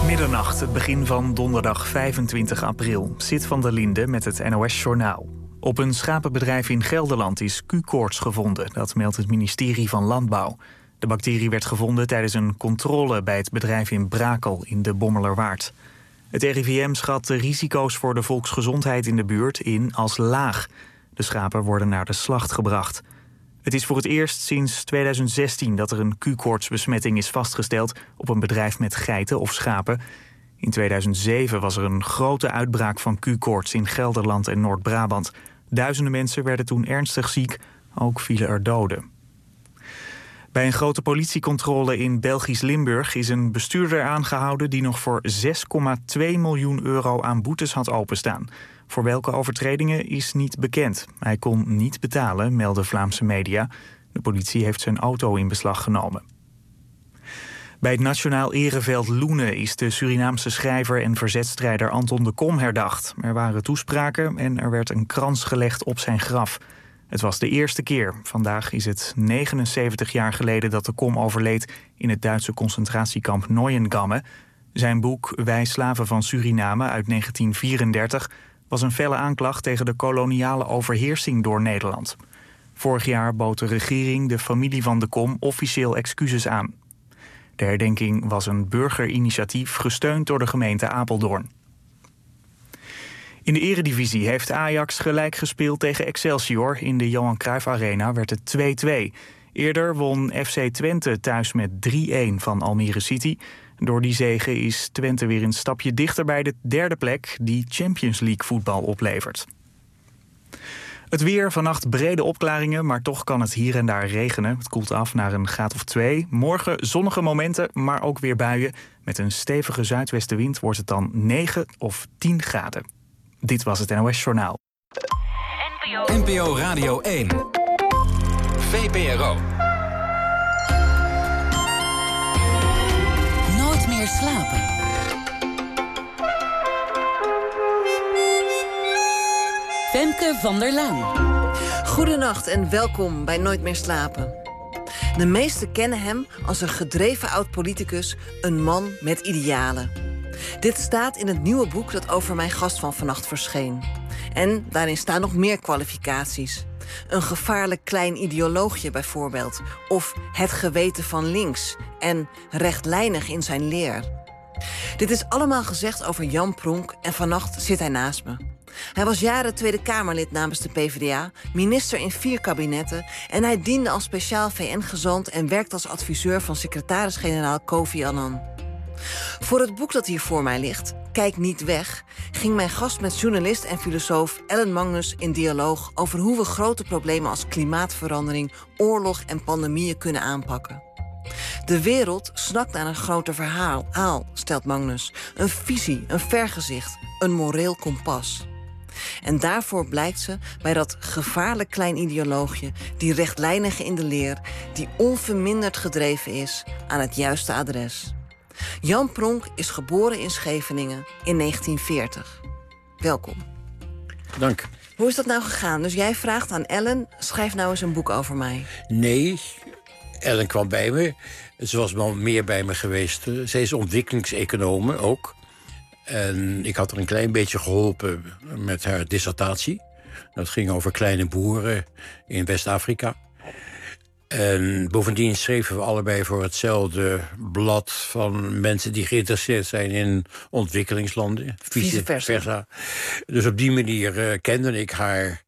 Middernacht, het begin van donderdag 25 april. Sid van der Linde met het NOS-journaal. Op een schapenbedrijf in Gelderland is Q-koorts gevonden. Dat meldt het ministerie van Landbouw. De bacterie werd gevonden tijdens een controle bij het bedrijf in Brakel in de Bommelerwaard. Het RIVM schat de risico's voor de volksgezondheid in de buurt in als laag. De schapen worden naar de slacht gebracht. Het is voor het eerst sinds 2016 dat er een Q-koortsbesmetting is vastgesteld op een bedrijf met geiten of schapen. In 2007 was er een grote uitbraak van Q-koorts in Gelderland en Noord-Brabant. Duizenden mensen werden toen ernstig ziek, ook vielen er doden. Bij een grote politiecontrole in Belgisch Limburg is een bestuurder aangehouden die nog voor 6,2 miljoen euro aan boetes had openstaan. Voor welke overtredingen is niet bekend. Hij kon niet betalen, melden Vlaamse media. De politie heeft zijn auto in beslag genomen. Bij het Nationaal Ereveld Loenen is de Surinaamse schrijver en verzetstrijder Anton de Kom herdacht. Er waren toespraken en er werd een krans gelegd op zijn graf. Het was de eerste keer. Vandaag is het 79 jaar geleden dat de Kom overleed in het Duitse concentratiekamp Neuengamme. Zijn boek Wij slaven van Suriname uit 1934 was een felle aanklacht tegen de koloniale overheersing door Nederland. Vorig jaar bood de regering de familie van de Kom officieel excuses aan. De herdenking was een burgerinitiatief gesteund door de gemeente Apeldoorn. In de eredivisie heeft Ajax gelijk gespeeld tegen Excelsior. In de Johan Cruijff Arena werd het 2-2. Eerder won FC Twente thuis met 3-1 van Almere City. Door die zege is Twente weer een stapje dichter bij de derde plek die Champions League voetbal oplevert. Het weer, vannacht brede opklaringen, maar toch kan het hier en daar regenen. Het koelt af naar een graad of 2. Morgen zonnige momenten, maar ook weer buien. Met een stevige zuidwestenwind wordt het dan 9 of 10 graden. Dit was het NOS Journaal. NPO Radio 1. VPRO. Nooit meer slapen. Femke van der Laan. Goedenacht en welkom bij Nooit meer slapen. De meesten kennen hem als een gedreven oud-politicus, een man met idealen. Dit staat in het nieuwe boek dat over mijn gast van vannacht verscheen. En daarin staan nog meer kwalificaties. Een gevaarlijk klein ideoloogje bijvoorbeeld. Of het geweten van links. En rechtlijnig in zijn leer. Dit is allemaal gezegd over Jan Pronk en vannacht zit hij naast me. Hij was jaren Tweede Kamerlid namens de PvdA, minister in 4 kabinetten en hij diende als speciaal VN-gezant en werkte als adviseur van secretaris-generaal Kofi Annan. Voor het boek dat hier voor mij ligt, Kijk niet weg, ging mijn gast met journalist en filosoof Ellen Magnus in dialoog over hoe we grote problemen als klimaatverandering, oorlog en pandemieën kunnen aanpakken. De wereld snakt naar een groter verhaal, stelt Magnus. Een visie, een vergezicht, een moreel kompas. En daarvoor blijkt ze bij dat gevaarlijk klein ideoloogje, die rechtlijnige in de leer, die onverminderd gedreven is aan het juiste adres. Jan Pronk is geboren in Scheveningen in 1940. Welkom. Dank. Hoe is dat nou gegaan? Dus jij vraagt aan Ellen, schrijf nou eens een boek over mij. Nee, Ellen kwam bij me. Ze was wel meer bij me geweest. Zij is ontwikkelingseconome ook. En ik had er een klein beetje geholpen met haar dissertatie. Dat ging over kleine boeren in West-Afrika. En bovendien schreven we allebei voor hetzelfde blad van mensen die geïnteresseerd zijn in ontwikkelingslanden. Vice versa. Dus op die manier kende ik haar.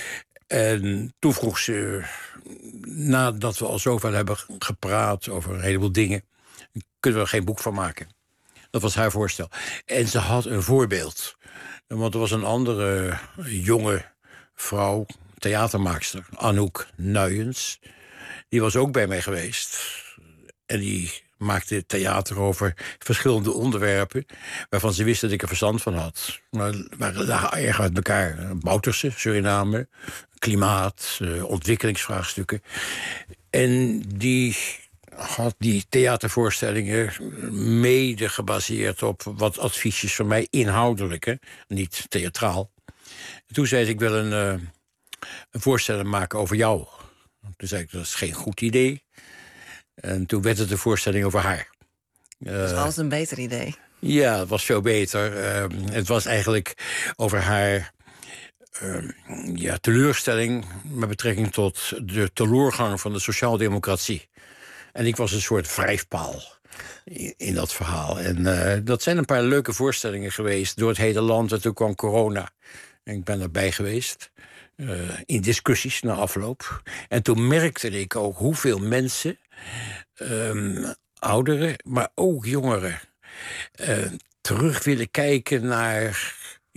En toen vroeg ze, nadat we al zoveel hebben gepraat over een heleboel dingen, kunnen we er geen boek van maken. Dat was haar voorstel. En ze had een voorbeeld. Want er was een andere jonge vrouw, theatermaakster, Anouk Nuyens. Die was ook bij mij geweest. En die maakte theater over verschillende onderwerpen, waarvan ze wist dat ik er verstand van had. Maar we lagen erg uit elkaar. Bouterse, Suriname, klimaat, ontwikkelingsvraagstukken. En die had die theatervoorstellingen mede gebaseerd op wat adviesjes van mij, inhoudelijk, hè? Niet theatraal. En toen zei ze, ik wil een voorstelling maken over jou. Toen zei ik, dat is geen goed idee. En toen werd het een voorstelling over haar. Dat is altijd een beter idee. Ja, het was veel beter. Het was eigenlijk over haar teleurstelling met betrekking tot de teleurgang van de sociaaldemocratie. En ik was een soort wrijfpaal in dat verhaal. En dat zijn een paar leuke voorstellingen geweest door het hele land. En toen kwam corona. En ik ben erbij geweest. In discussies na afloop. En toen merkte ik ook hoeveel mensen, ouderen, maar ook jongeren, terug willen kijken naar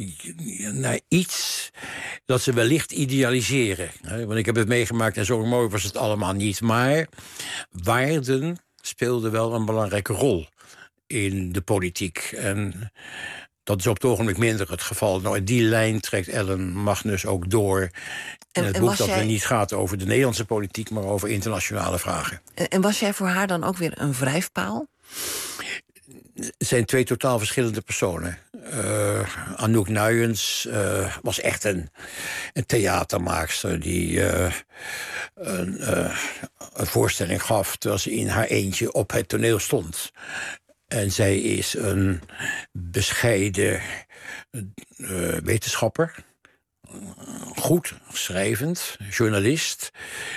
iets dat ze wellicht idealiseren. Want ik heb het meegemaakt en zo mooi was het allemaal niet. Maar waarden speelden wel een belangrijke rol in de politiek. En dat is op het ogenblik minder het geval. Nou, die lijn trekt Ellen Magnus ook door. In het boek dat er niet gaat over de Nederlandse politiek, maar over internationale vragen. En was jij voor haar dan ook weer een wrijfpaal? Het zijn twee totaal verschillende personen. Anouk Nuyens was echt een theatermaakster die een voorstelling gaf terwijl ze in haar eentje op het toneel stond. En zij is een bescheiden wetenschapper. Goed schrijvend, journalist.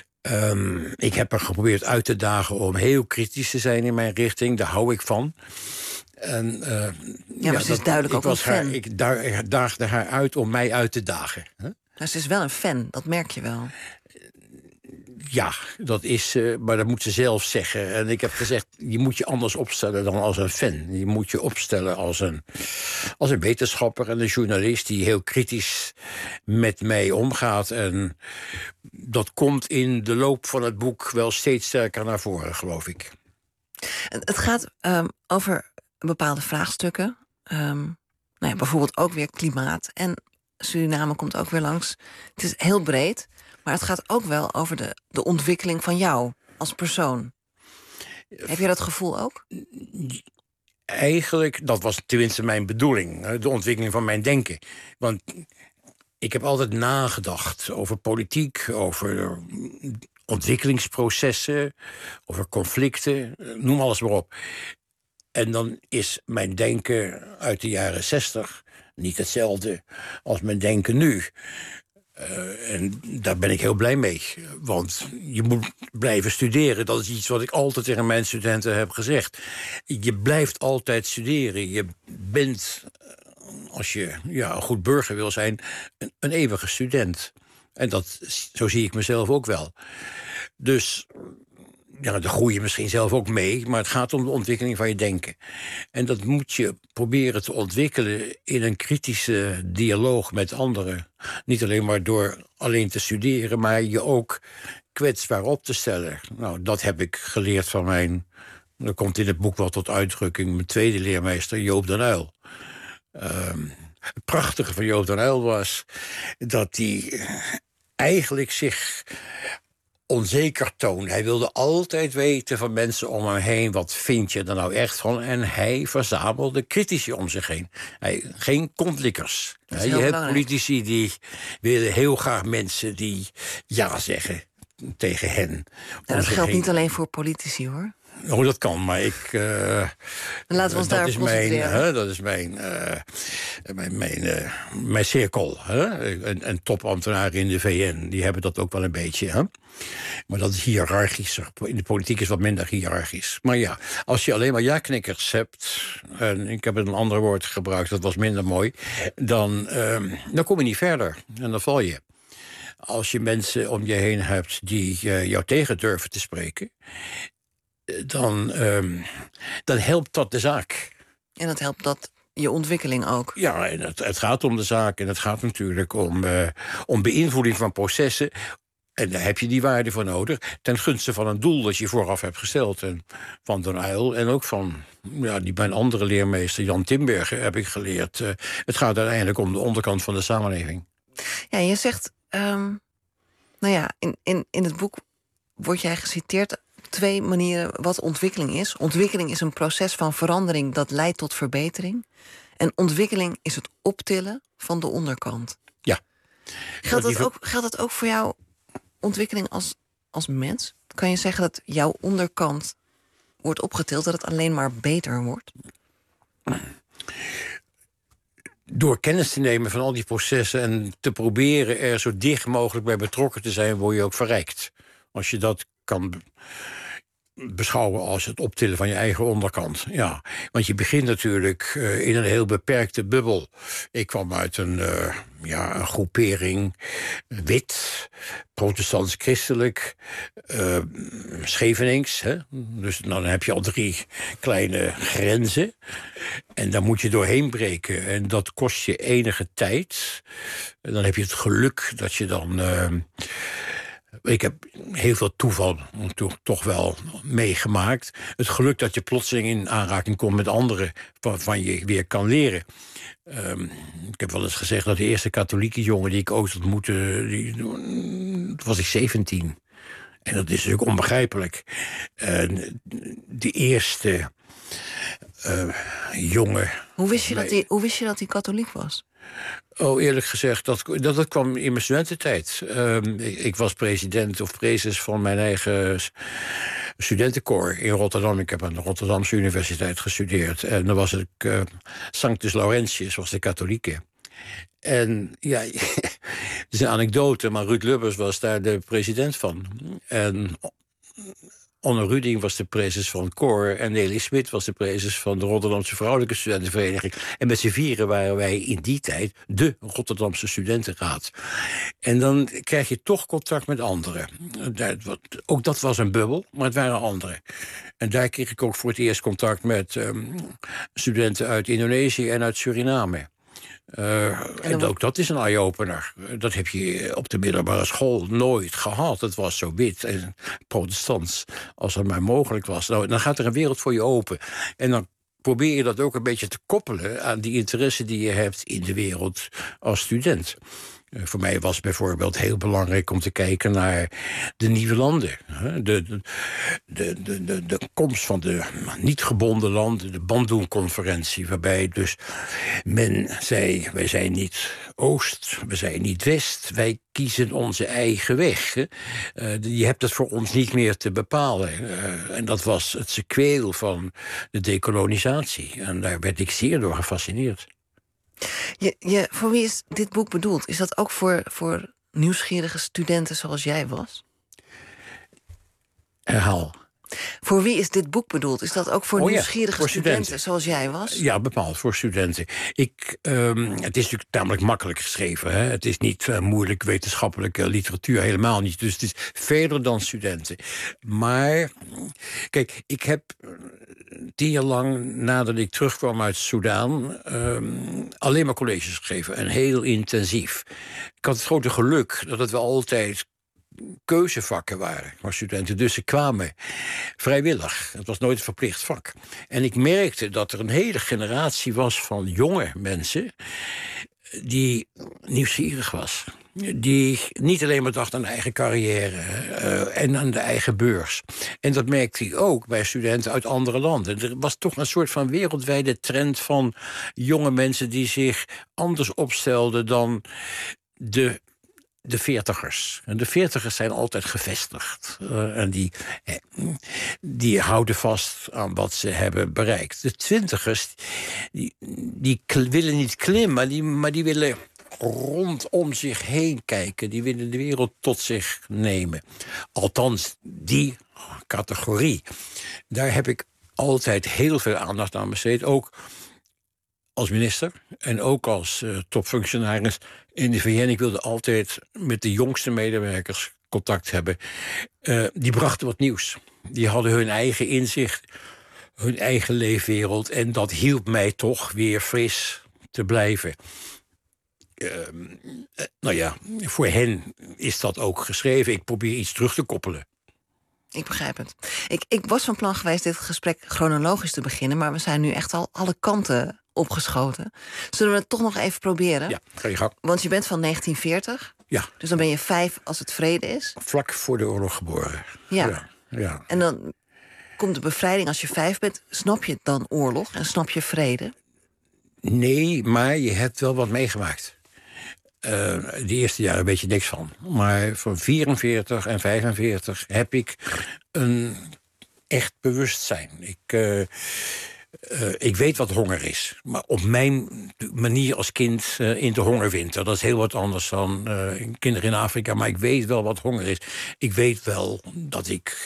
Ik heb er geprobeerd uit te dagen om heel kritisch te zijn in mijn richting. Daar hou ik van. En, maar ze is duidelijk ook een fan. Ik daagde haar uit om mij uit te dagen. Maar ze is wel een fan, dat merk je wel. Ja, dat is, maar dat moet ze zelf zeggen. En ik heb gezegd, je moet je anders opstellen dan als een fan. Je moet je opstellen als een wetenschapper en een journalist die heel kritisch met mij omgaat. En dat komt in de loop van het boek wel steeds sterker naar voren, geloof ik. Het gaat over bepaalde vraagstukken. Bijvoorbeeld ook weer klimaat. En Suriname komt ook weer langs. Het is heel breed. Maar het gaat ook wel over de ontwikkeling van jou als persoon. Heb je dat gevoel ook? Eigenlijk, dat was tenminste mijn bedoeling. De ontwikkeling van mijn denken. Want ik heb altijd nagedacht over politiek, over ontwikkelingsprocessen, over conflicten, noem alles maar op. En dan is mijn denken uit de jaren 60 niet hetzelfde als mijn denken nu. En daar ben ik heel blij mee. Want je moet blijven studeren. Dat is iets wat ik altijd tegen mijn studenten heb gezegd. Je blijft altijd studeren. Je bent, als je een goed burger wil zijn, een eeuwige student. En zo zie ik mezelf ook wel. Dus daar groei je misschien zelf ook mee, maar het gaat om de ontwikkeling van je denken. En dat moet je proberen te ontwikkelen in een kritische dialoog met anderen. Niet alleen maar door alleen te studeren, maar je ook kwetsbaar op te stellen. Nou, dat heb ik geleerd van dat komt in het boek wel tot uitdrukking, mijn tweede leermeester, Joop den Uyl. Het prachtige van Joop den Uyl was dat hij eigenlijk zich onzeker toon. Hij wilde altijd weten van mensen om hem heen, wat vind je er nou echt van? En hij verzamelde critici om zich heen. Geen kontlikkers. Je hebt politici die willen heel graag mensen die ja zeggen tegen hen. Dat geldt niet alleen voor politici, hoor. Oh, dat kan, maar laten we ons daarop concentreren. Dat is mijn cirkel. En topambtenaren in de VN, die hebben dat ook wel een beetje. Hè? Maar dat is hiërarchischer. In de politiek is wat minder hiërarchisch. Maar ja, als je alleen maar ja-knikkers hebt, en ik heb een ander woord gebruikt, dat was minder mooi, dan kom je niet verder. En dan val je. Als je mensen om je heen hebt die jou tegen durven te spreken, dan helpt dat de zaak. En dat helpt dat je ontwikkeling ook. Ja, en het gaat om de zaak. En het gaat natuurlijk om beïnvloeding van processen. En daar heb je die waarde voor nodig. Ten gunste van een doel dat je vooraf hebt gesteld. En van den Uyl en ook van mijn andere leermeester Jan Timbergen heb ik geleerd. Het gaat uiteindelijk om de onderkant van de samenleving. Ja, je zegt, in het boek word jij geciteerd op 2 manieren wat ontwikkeling is. Ontwikkeling is een proces van verandering dat leidt tot verbetering. En ontwikkeling is het optillen van de onderkant. Ja. Geldt dat ook voor jouw ontwikkeling als mens? Kan je zeggen dat jouw onderkant wordt opgetild, dat het alleen maar beter wordt? Door kennis te nemen van al die processen en te proberen er zo dicht mogelijk bij betrokken te zijn, word je ook verrijkt. Als je dat kan beschouwen als het optillen van je eigen onderkant. Ja, want je begint natuurlijk in een heel beperkte bubbel. Ik kwam uit een groepering, wit, protestants-christelijk, Scheveningse. Hè? Dus dan heb je al 3 kleine grenzen. En daar moet je doorheen breken. En dat kost je enige tijd. En dan heb je het geluk dat je dan... ik heb heel veel toeval toch wel meegemaakt. Het geluk dat je plotseling in aanraking komt met anderen waarvan je weer kan leren. Ik heb wel eens gezegd dat de eerste katholieke jongen die ik ooit ontmoette, toen was ik 17. En dat is natuurlijk onbegrijpelijk. De eerste jongen... Hoe wist je dat hij katholiek was? Oh, eerlijk gezegd, dat kwam in mijn studententijd. Ik was president of prezes van mijn eigen studentenkoor in Rotterdam. Ik heb aan de Rotterdamse Universiteit gestudeerd. En dan was ik Sanctus Laurentius, was de katholieke. En ja, het is een anekdote, maar Ruud Lubbers was daar de president van. En Onno Ruding was de prezes van het koor en Nelly Smit was de prezes van de Rotterdamse Vrouwelijke Studentenvereniging. En met z'n vieren waren wij in die tijd de Rotterdamse Studentenraad. En dan krijg je toch contact met anderen. Ook dat was een bubbel, maar het waren anderen. En daar kreeg ik ook voor het eerst contact met studenten uit Indonesië en uit Suriname. En ook dat is een eye-opener. Dat heb je op de middelbare school nooit gehad. Het was zo wit en protestants als het maar mogelijk was. Nou, dan gaat er een wereld voor je open. En dan probeer je dat ook een beetje te koppelen aan die interesse die je hebt in de wereld als student. Voor mij was bijvoorbeeld heel belangrijk om te kijken naar de nieuwe landen. De komst van de niet gebonden landen, de Bandung-conferentie, waarbij dus men zei, wij zijn niet Oost, we zijn niet West, wij kiezen onze eigen weg. Je hebt het voor ons niet meer te bepalen. En dat was het sequeel van de dekolonisatie. En daar werd ik zeer door gefascineerd. Voor wie is dit boek bedoeld? Is dat ook voor nieuwsgierige studenten zoals jij was? Herhaal. Voor wie is dit boek bedoeld? Is dat ook voor nieuwsgierige studenten zoals jij was? Ja, bepaald voor studenten. Het is natuurlijk tamelijk makkelijk geschreven. Hè? Het is niet moeilijk wetenschappelijke literatuur, helemaal niet. Dus het is verder dan studenten. Maar, kijk, ik heb 10 jaar lang nadat ik terugkwam uit Soudaan alleen maar colleges gegeven. En heel intensief. Ik had het grote geluk dat het wel altijd keuzevakken waren voor studenten. Dus ze kwamen vrijwillig. Het was nooit een verplicht vak. En ik merkte dat er een hele generatie was van jonge mensen die nieuwsgierig was. Die niet alleen maar dacht aan de eigen carrière en aan de eigen beurs. En dat merkte ik ook bij studenten uit andere landen. Er was toch een soort van wereldwijde trend van jonge mensen die zich anders opstelden dan de 40ers. En de 40ers zijn altijd gevestigd. En die houden vast aan wat ze hebben bereikt. De 20ers, die willen niet klimmen, maar die willen rondom zich heen kijken. Die willen de wereld tot zich nemen. Althans, die categorie. Daar heb ik altijd heel veel aandacht aan besteed. Ook als minister en ook als topfunctionaris in de VN. Ik wilde altijd met de jongste medewerkers contact hebben. Die brachten wat nieuws. Die hadden hun eigen inzicht, hun eigen leefwereld. En dat hielp mij toch weer fris te blijven. Voor hen is dat ook geschreven. Ik probeer iets terug te koppelen. Ik begrijp het. Ik was van plan geweest dit gesprek chronologisch te beginnen, maar we zijn nu echt al alle kanten opgeschoten. Zullen we het toch nog even proberen? Ja, ga je gang. Want je bent van 1940. Ja. Dus dan ben je 5 als het vrede is. Vlak voor de oorlog geboren. Ja. En dan komt de bevrijding als je 5 bent. Snap je dan oorlog en snap je vrede? Nee, maar je hebt wel wat meegemaakt. De eerste jaren weet je niks van. Maar van 44 en 45 heb ik een echt bewustzijn. Ik weet wat honger is. Maar op mijn manier als kind in de hongerwinter. Dat is heel wat anders dan kinderen in Afrika. Maar ik weet wel wat honger is. Ik weet wel dat ik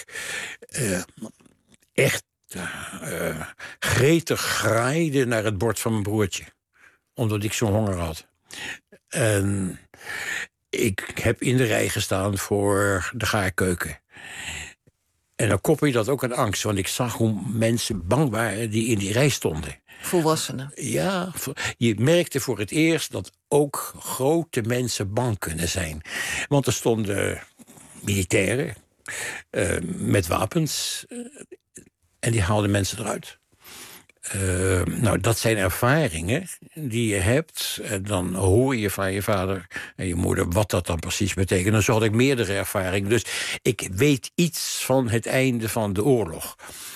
echt gretig graaide naar het bord van mijn broertje. Omdat ik zo'n honger had. En ik heb in de rij gestaan voor de gaarkeuken. En dan koppel je dat ook aan angst. Want ik zag hoe mensen bang waren die in die rij stonden. Volwassenen. Ja, je merkte voor het eerst dat ook grote mensen bang kunnen zijn. Want er stonden militairen met wapens. En die haalden mensen eruit. Nou, dat zijn ervaringen die je hebt. En dan hoor je van je vader en je moeder wat dat dan precies betekent. En zo had ik meerdere ervaringen. Dus ik weet iets van het einde van de oorlog.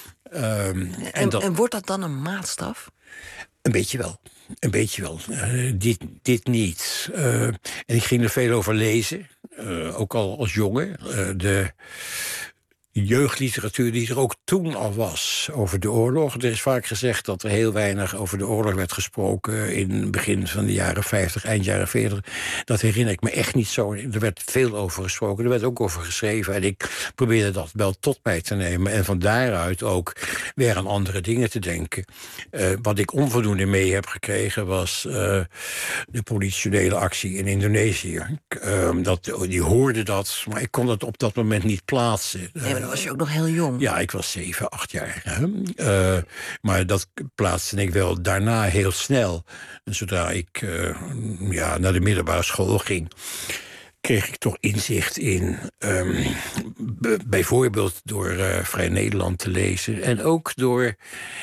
En wordt dat dan een maatstaf? Een beetje wel. Een beetje wel. Dit niet. En ik ging er veel over lezen. Ook al als jongen. De jeugdliteratuur die er ook toen al was over de oorlog. Er is vaak gezegd dat er heel weinig over de oorlog werd gesproken in het begin van de jaren 50, eind jaren 40. Dat herinner ik me echt niet zo. Er werd veel over gesproken, er werd ook over geschreven. En ik probeerde dat wel tot mij te nemen. En van daaruit ook weer aan andere dingen te denken. Wat ik onvoldoende mee heb gekregen was de politionele actie in Indonesië. Die hoorde dat, maar ik kon het op dat moment niet plaatsen. Nee, maar dan was je ook nog heel jong. Ja, ik was 7, 8 jaar. Maar dat plaatste ik wel daarna heel snel. En zodra ik naar de middelbare school ging, kreeg ik toch inzicht in, bijvoorbeeld door Vrij Nederland te lezen. En ook door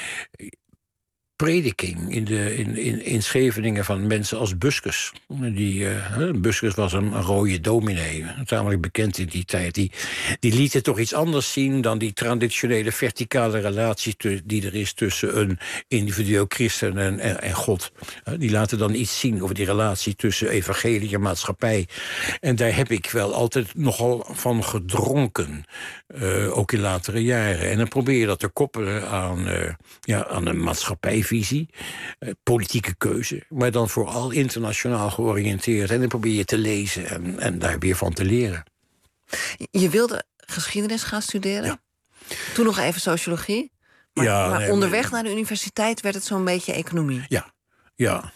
prediking in Scheveningen van mensen als Buskus. Buskus was een rode dominee, tamelijk bekend in die tijd. Die lieten toch iets anders zien dan die traditionele verticale relatie die er is tussen een individueel christen en God. Die laten dan iets zien over die relatie tussen evangelie en maatschappij. En daar heb ik wel altijd nogal van gedronken, ook in latere jaren. En dan probeer je dat te koppelen aan een maatschappijvisie, politieke keuze, maar dan vooral internationaal georiënteerd. En dan probeer je te lezen en daar weer van te leren. Je wilde geschiedenis gaan studeren? Ja. Toen nog even sociologie? Maar onderweg naar de universiteit werd het zo'n beetje economie? Ja.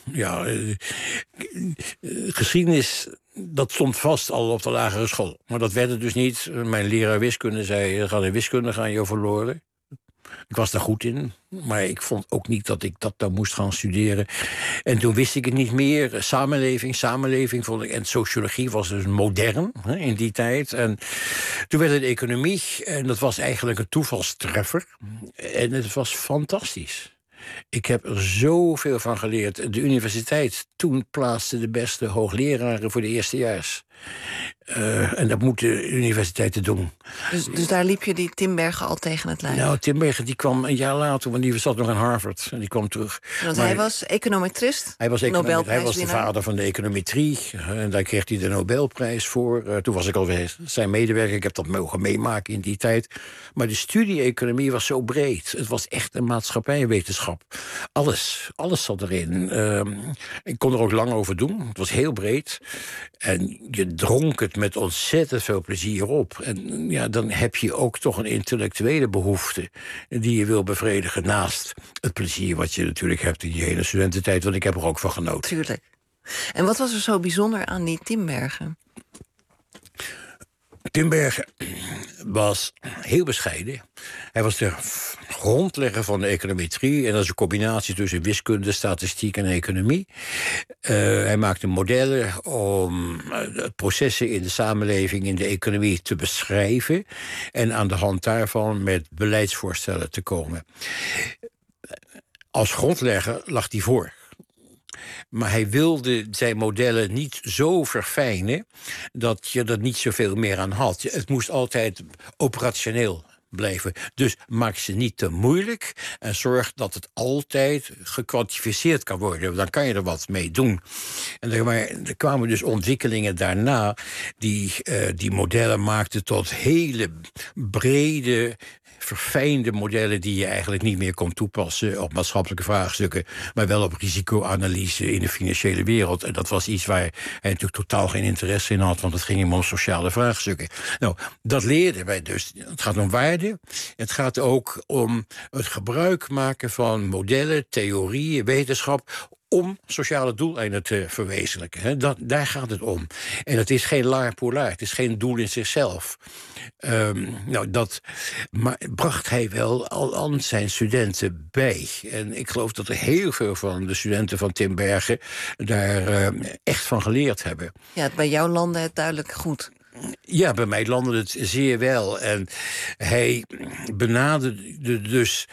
Geschiedenis, dat stond vast al op de lagere school. Maar dat werd het dus niet. Mijn leraar wiskunde zei, er gaat in wiskunde gaan je verloren. Ik was daar goed in, maar ik vond ook niet dat ik dat dan moest gaan studeren. En toen wist ik het niet meer. Samenleving vond ik. En sociologie was dus modern in die tijd. En toen werd het economie. En dat was eigenlijk een toevalstreffer. En het was fantastisch. Ik heb er zoveel van geleerd. De universiteit toen plaatste de beste hoogleraren voor de eerstejaars. En dat moeten universiteiten doen. Dus daar liep je die Tinbergen al tegen het lijf? Nou, Tinbergen die kwam een jaar later, want die zat nog aan Harvard. En die kwam terug. Want hij was econometrist? Hij was de vader van de econometrie. En daar kreeg hij de Nobelprijs voor. Toen was ik alweer zijn medewerker. Ik heb dat mogen meemaken in die tijd. Maar de studie-economie was zo breed. Het was echt een maatschappijwetenschap. Alles zat erin. Ik kon er ook lang over doen. Het was heel breed. En je dronk het met ontzettend veel plezier op. En ja, dan heb je ook toch een intellectuele behoefte die je wil bevredigen naast het plezier wat je natuurlijk hebt in je hele studententijd. Want ik heb er ook van genoten. Tuurlijk. En wat was er zo bijzonder aan die Tinbergen? Tinbergen was heel bescheiden. Hij was de grondlegger van de econometrie. En dat is een combinatie tussen wiskunde, statistiek en economie. Hij maakte modellen om processen in de samenleving, in de economie te beschrijven. En aan de hand daarvan met beleidsvoorstellen te komen. Als grondlegger lag hij voor. Maar hij wilde zijn modellen niet zo verfijnen dat je er niet zoveel meer aan had. Het moest altijd operationeel blijven. Dus maak ze niet te moeilijk en zorg dat het altijd gekwantificeerd kan worden. Dan kan je er wat mee doen. En er kwamen dus ontwikkelingen daarna die modellen maakten tot hele brede, verfijnde modellen die je eigenlijk niet meer kon toepassen op maatschappelijke vraagstukken, maar wel op risicoanalyse in de financiële wereld. En dat was iets waar hij natuurlijk totaal geen interesse in had, want het ging hem om sociale vraagstukken. Nou, dat leerden wij dus. Het gaat om waarde. Het gaat ook om het gebruik maken van modellen, theorieën, wetenschap om sociale doeleinden te verwezenlijken. Daar gaat het om. En het is geen l'art pour l'art. Het is geen doel in zichzelf. Dat bracht hij wel al aan zijn studenten bij. En ik geloof dat er heel veel van de studenten van Tim Bergen daar echt van geleerd hebben. Ja, bij jou landde het duidelijk goed. Ja, bij mij landde het zeer wel. En hij benaderde dus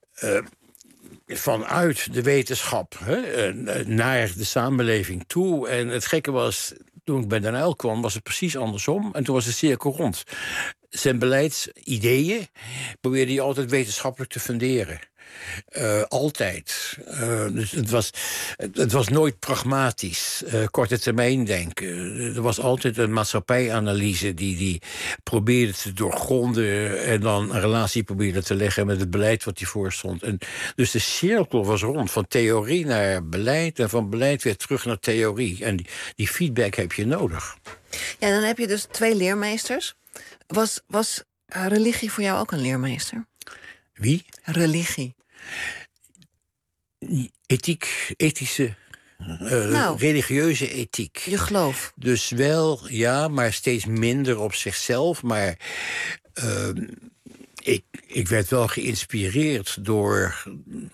vanuit de wetenschap naar de samenleving toe. En het gekke was, toen ik bij Den Uyl kwam, was het precies andersom. En toen was de cirkel rond. Zijn beleidsideeën probeerde hij altijd wetenschappelijk te funderen. Altijd. Dus het was nooit pragmatisch. Korte termijn denken. Er was altijd een maatschappijanalyse die probeerde te doorgronden en dan een relatie probeerde te leggen met het beleid wat hij voorstond. En dus de cirkel was rond, van theorie naar beleid en van beleid weer terug naar theorie. En die feedback heb je nodig. Ja, dan heb je dus 2 leermeesters. Was religie voor jou ook een leermeester? Wie? Religie. Ethische, religieuze ethiek. Je geloof. Dus wel, ja, maar steeds minder op zichzelf. Maar ik werd wel geïnspireerd door,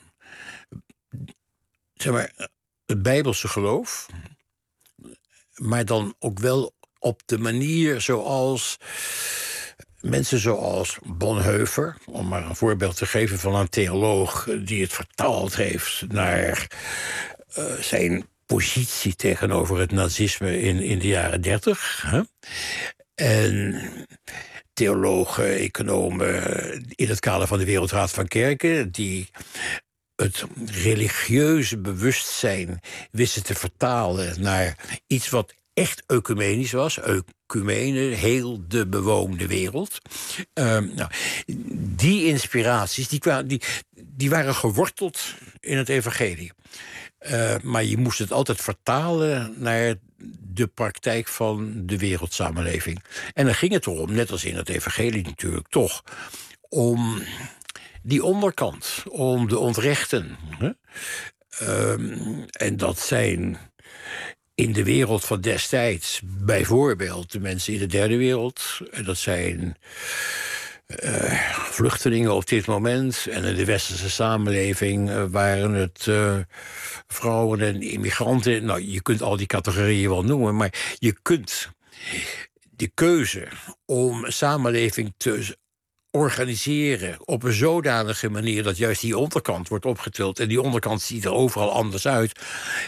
zeg maar, het Bijbelse geloof. Maar dan ook wel op de manier zoals mensen zoals Bonhoeffer, om maar een voorbeeld te geven van een theoloog die het vertaald heeft naar zijn positie tegenover het nazisme in de jaren 30. Hè? En theologen, economen in het kader van de Wereldraad van Kerken, die het religieuze bewustzijn wisten te vertalen naar iets wat echt ecumenisch was. Ecumene, heel de bewoonde wereld. Die inspiraties die waren geworteld in het evangelie. Maar je moest het altijd vertalen naar de praktijk van de wereldsamenleving. En dan ging het erom, net als in het evangelie natuurlijk toch, om die onderkant, om de ontrechten. En dat zijn in de wereld van destijds bijvoorbeeld de mensen in de derde wereld. En dat zijn vluchtelingen op dit moment. En in de westerse samenleving waren het vrouwen en immigranten. Nou, je kunt al die categorieën wel noemen, maar je kunt de keuze om samenleving te organiseren op een zodanige manier dat juist die onderkant wordt opgetild en die onderkant ziet er overal anders uit,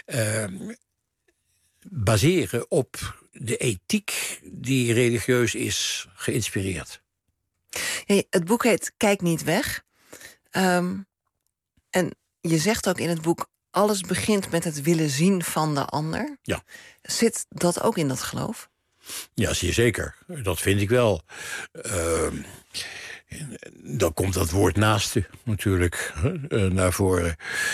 baseren op de ethiek die religieus is geïnspireerd. Ja, het boek heet Kijk niet weg. En je zegt ook in het boek, alles begint met het willen zien van de ander. Ja. Zit dat ook in dat geloof? Ja, zeer zeker. Dat vind ik wel. Dan komt dat woord naaste natuurlijk naar voren.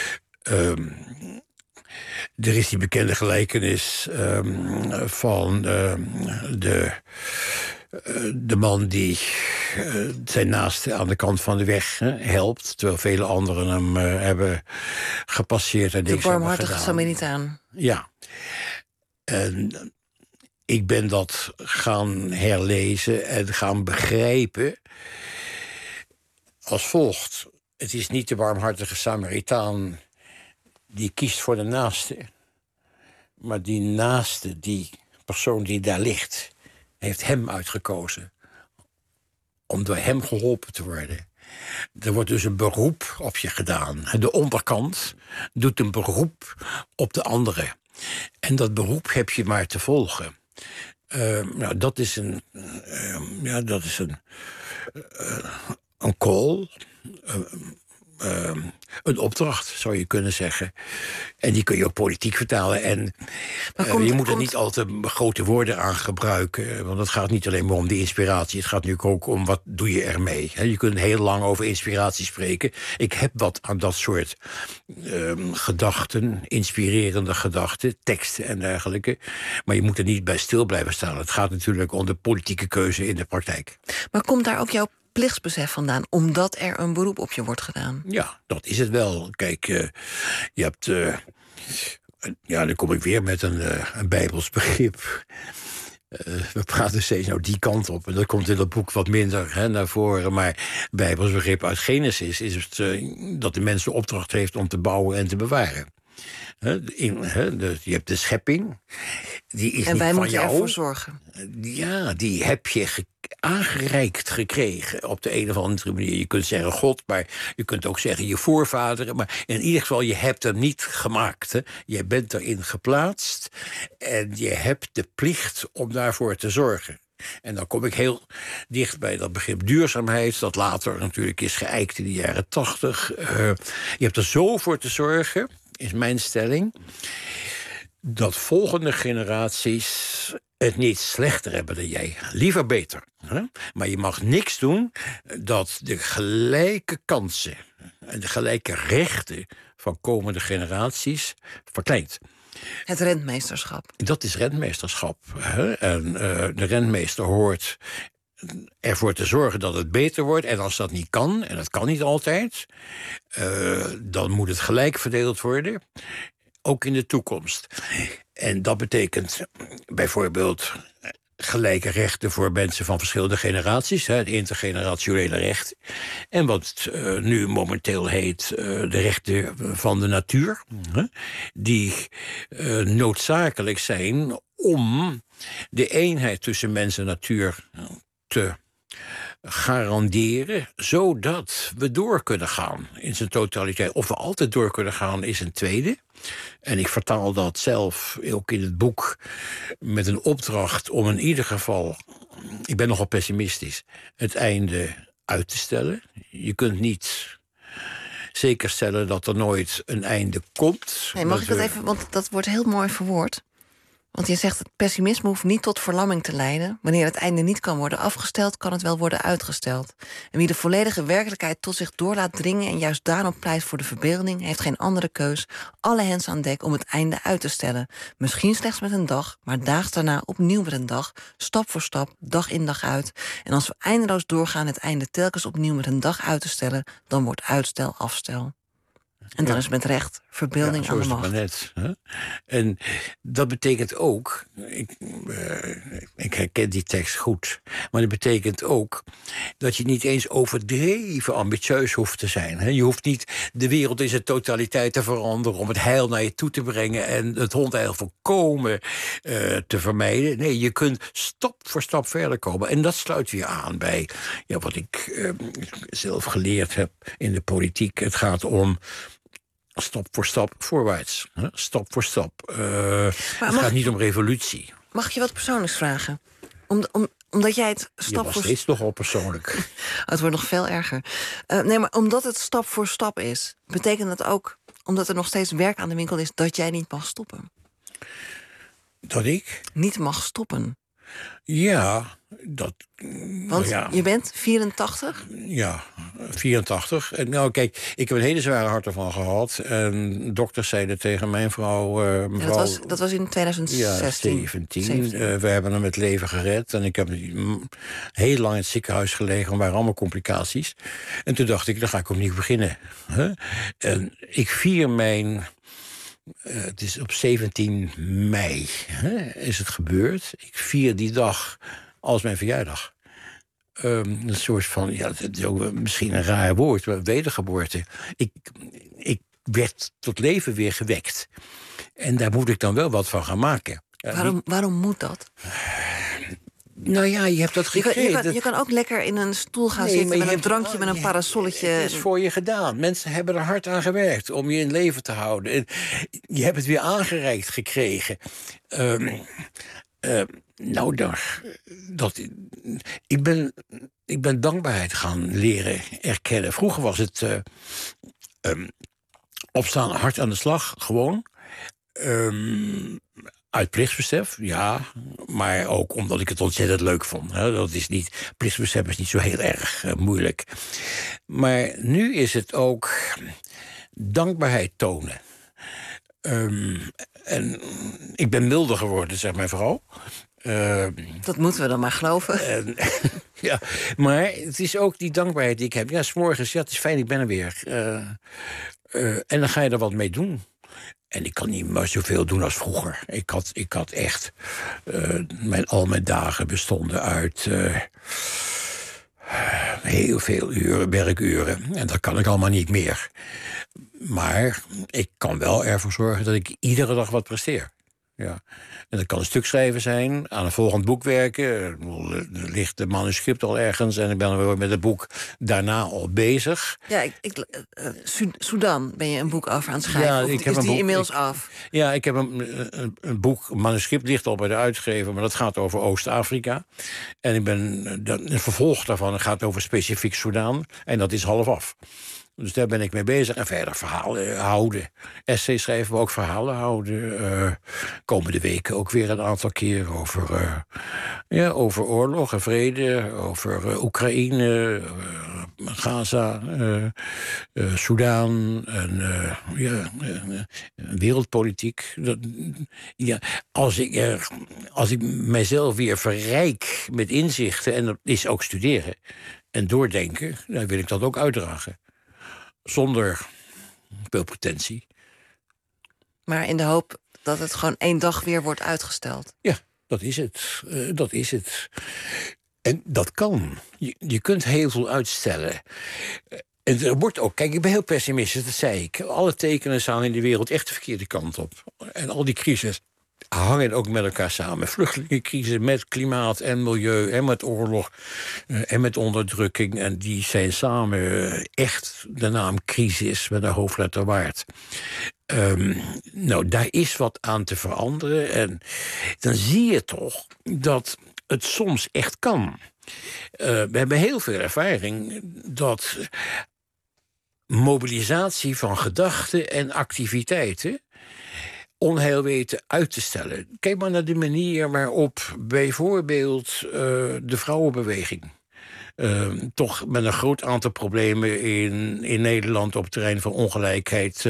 Er is die bekende gelijkenis van de man die zijn naaste aan de kant van de weg helpt, terwijl vele anderen hem hebben gepasseerd en niks hebben gedaan. De barmhartige Samaritaan. Ja. En ik ben dat gaan herlezen en gaan begrijpen als volgt. Het is niet de barmhartige Samaritaan die kiest voor de naaste, maar die naaste, die persoon die daar ligt, heeft hem uitgekozen om door hem geholpen te worden. Er wordt dus een beroep op je gedaan. De onderkant doet een beroep op de andere. En dat beroep heb je maar te volgen. een call, een opdracht, zou je kunnen zeggen. En die kun je ook politiek vertalen. En je moet er niet al te grote woorden aan gebruiken. Want het gaat niet alleen maar om de inspiratie. Het gaat natuurlijk ook om wat doe je ermee. Je kunt heel lang over inspiratie spreken. Ik heb wat aan dat soort gedachten, inspirerende gedachten, teksten en dergelijke. Maar je moet er niet bij stil blijven staan. Het gaat natuurlijk om de politieke keuze in de praktijk. Maar komt daar ook jouw plichtsbesef vandaan, omdat er een beroep op je wordt gedaan? Ja, dat is het wel. Kijk, je hebt... dan kom ik weer met een Bijbels begrip. We praten steeds die kant op. En dat komt in dat boek wat minder naar voren. Maar Bijbels begrip uit Genesis is het dat de mens de opdracht heeft om te bouwen en te bewaren. Je hebt de schepping. Die is en wij niet van moeten jou. ervoor zorgen. Ja, die heb je aangereikt gekregen op de een of andere manier. Je kunt zeggen God, maar je kunt ook zeggen je voorvaderen. Maar in ieder geval, je hebt er niet gemaakt. Hè. Je bent erin geplaatst en je hebt de plicht om daarvoor te zorgen. En dan kom ik heel dicht bij dat begrip duurzaamheid, dat later natuurlijk is geëikt in de jaren 80. Je hebt er zo voor te zorgen, is mijn stelling, dat volgende generaties het niet slechter hebben dan jij. Liever beter. Hè? Maar je mag niks doen dat de gelijke kansen en de gelijke rechten van komende generaties verkleint. Het rentmeesterschap. Dat is rentmeesterschap. Hè? En de rentmeester hoort ervoor te zorgen dat het beter wordt. En als dat niet kan, en dat kan niet altijd, dan moet het gelijk verdeeld worden. Ook in de toekomst. En dat betekent bijvoorbeeld gelijke rechten voor mensen van verschillende generaties. Het intergenerationele recht. En wat nu momenteel heet de rechten van de natuur. Die noodzakelijk zijn om de eenheid tussen mens en natuur te garanderen, zodat we door kunnen gaan in zijn totaliteit. Of we altijd door kunnen gaan, is een tweede. En ik vertaal dat zelf ook in het boek met een opdracht om in ieder geval, ik ben nogal pessimistisch, het einde uit te stellen. Je kunt niet zeker stellen dat er nooit een einde komt. Nee, mag ik dat even, want dat wordt heel mooi verwoord. Want je zegt, het pessimisme hoeft niet tot verlamming te leiden. Wanneer het einde niet kan worden afgesteld, kan het wel worden uitgesteld. En wie de volledige werkelijkheid tot zich door laat dringen en juist daarom pleit voor de verbeelding, heeft geen andere keus, alle hens aan dek om het einde uit te stellen. Misschien slechts met een dag, maar daags daarna opnieuw met een dag, stap voor stap, dag in dag uit. En als we eindeloos doorgaan het einde telkens opnieuw met een dag uit te stellen, dan wordt uitstel afstel. En dan is met recht verbeelding aan de macht. Maar net, hè? En dat betekent ook, ik herken die tekst goed, maar dat betekent ook dat je niet eens overdreven ambitieus hoeft te zijn. Hè? Je hoeft niet de wereld in zijn totaliteit te veranderen om het heil naar je toe te brengen en het onheil volkomen te vermijden. Nee, je kunt stap voor stap verder komen. En dat sluit weer aan bij wat ik zelf geleerd heb in de politiek. Het gaat om stap voor stap voorwaarts. Hè? Stap voor stap. Het gaat niet om revolutie. Mag ik je wat persoonlijks vragen? Omdat jij het stap voor stap... steeds nogal persoonlijk. Het wordt nog veel erger. Nee, maar omdat het stap voor stap is, betekent dat ook, omdat er nog steeds werk aan de winkel is, dat jij niet mag stoppen? Dat ik? Niet mag stoppen. Ja, dat... Want je bent 84? Ja, 84. En nou, kijk, ik heb een hele zware hart ervan gehad. En dokters zeiden tegen mijn vrouw... dat was in 2016? Ja, 17. We hebben hem het leven gered. En ik heb heel lang in het ziekenhuis gelegen. Er waren allemaal complicaties. En toen dacht ik, dan ga ik opnieuw beginnen. En ik vier mijn... het is op 17 mei is het gebeurd. Ik vier die dag als mijn verjaardag. Een soort van, dat is ook misschien een raar woord, maar wedergeboorte. Ik werd tot leven weer gewekt. En daar moet ik dan wel wat van gaan maken. Waarom moet dat? Nou ja, je hebt dat gekregen. Je kan ook lekker in een stoel gaan zitten met een drankje, met een parasolletje. Het is voor je gedaan. Mensen hebben er hard aan gewerkt om je in leven te houden. En je hebt het weer aangereikt gekregen. Ik ben dankbaarheid gaan leren erkennen. Vroeger was het opstaan, hard aan de slag, gewoon. Uit plichtsbesef, ja. Maar ook omdat ik het ontzettend leuk vond. Hè. Plichtsbesef is niet zo heel erg moeilijk. Maar nu is het ook dankbaarheid tonen. En ik ben milder geworden, zegt mijn vrouw. Dat moeten we dan maar geloven. Ja, maar het is ook die dankbaarheid die ik heb. Ja, 's morgens, het is fijn, ik ben er weer. En dan ga je er wat mee doen. En ik kan niet meer zoveel doen als vroeger. Ik had echt... al mijn dagen bestonden uit... heel veel werkuren. En dat kan ik allemaal niet meer. Maar ik kan wel ervoor zorgen dat ik iedere dag wat presteer. Ja. En dat kan een stuk schrijven zijn, aan een volgend boek werken. Er ligt het manuscript al ergens en ik ben weer met het boek daarna al bezig. Ja, Sudan ben je een boek over aan het schrijven. Ja, is die inmiddels af? Ja, ik heb een boek, een manuscript ligt al bij de uitgever, maar dat gaat over Oost-Afrika. En ik ben een vervolg daarvan gaat over specifiek Sudan. En dat is half af. Dus daar ben ik mee bezig. En verder verhalen houden. Essays schrijven, maar ook verhalen houden. Komende weken ook weer een aantal keer over oorlog en vrede. Over Oekraïne, Gaza, Soedan. En wereldpolitiek. Als ik mijzelf weer verrijk met inzichten, en dat is ook studeren en doordenken, dan wil ik dat ook uitdragen. Zonder veel potentie. Maar in de hoop dat het gewoon 1 dag weer wordt uitgesteld. Ja, dat is het. En dat kan. Je kunt heel veel uitstellen. En er wordt ook... Kijk, ik ben heel pessimistisch, dat zei ik. Alle tekenen staan in de wereld echt de verkeerde kant op. En al die crises hangen ook met elkaar samen. Vluchtelingencrisis met klimaat en milieu en met oorlog en met onderdrukking. En die zijn samen echt de naam crisis met een hoofdletter waard. Daar is wat aan te veranderen. En dan zie je toch dat het soms echt kan. We hebben heel veel ervaring dat mobilisatie van gedachten en activiteiten onheil weten uit te stellen. Kijk maar naar de manier waarop bijvoorbeeld de vrouwenbeweging toch met een groot aantal problemen in Nederland op het terrein van ongelijkheid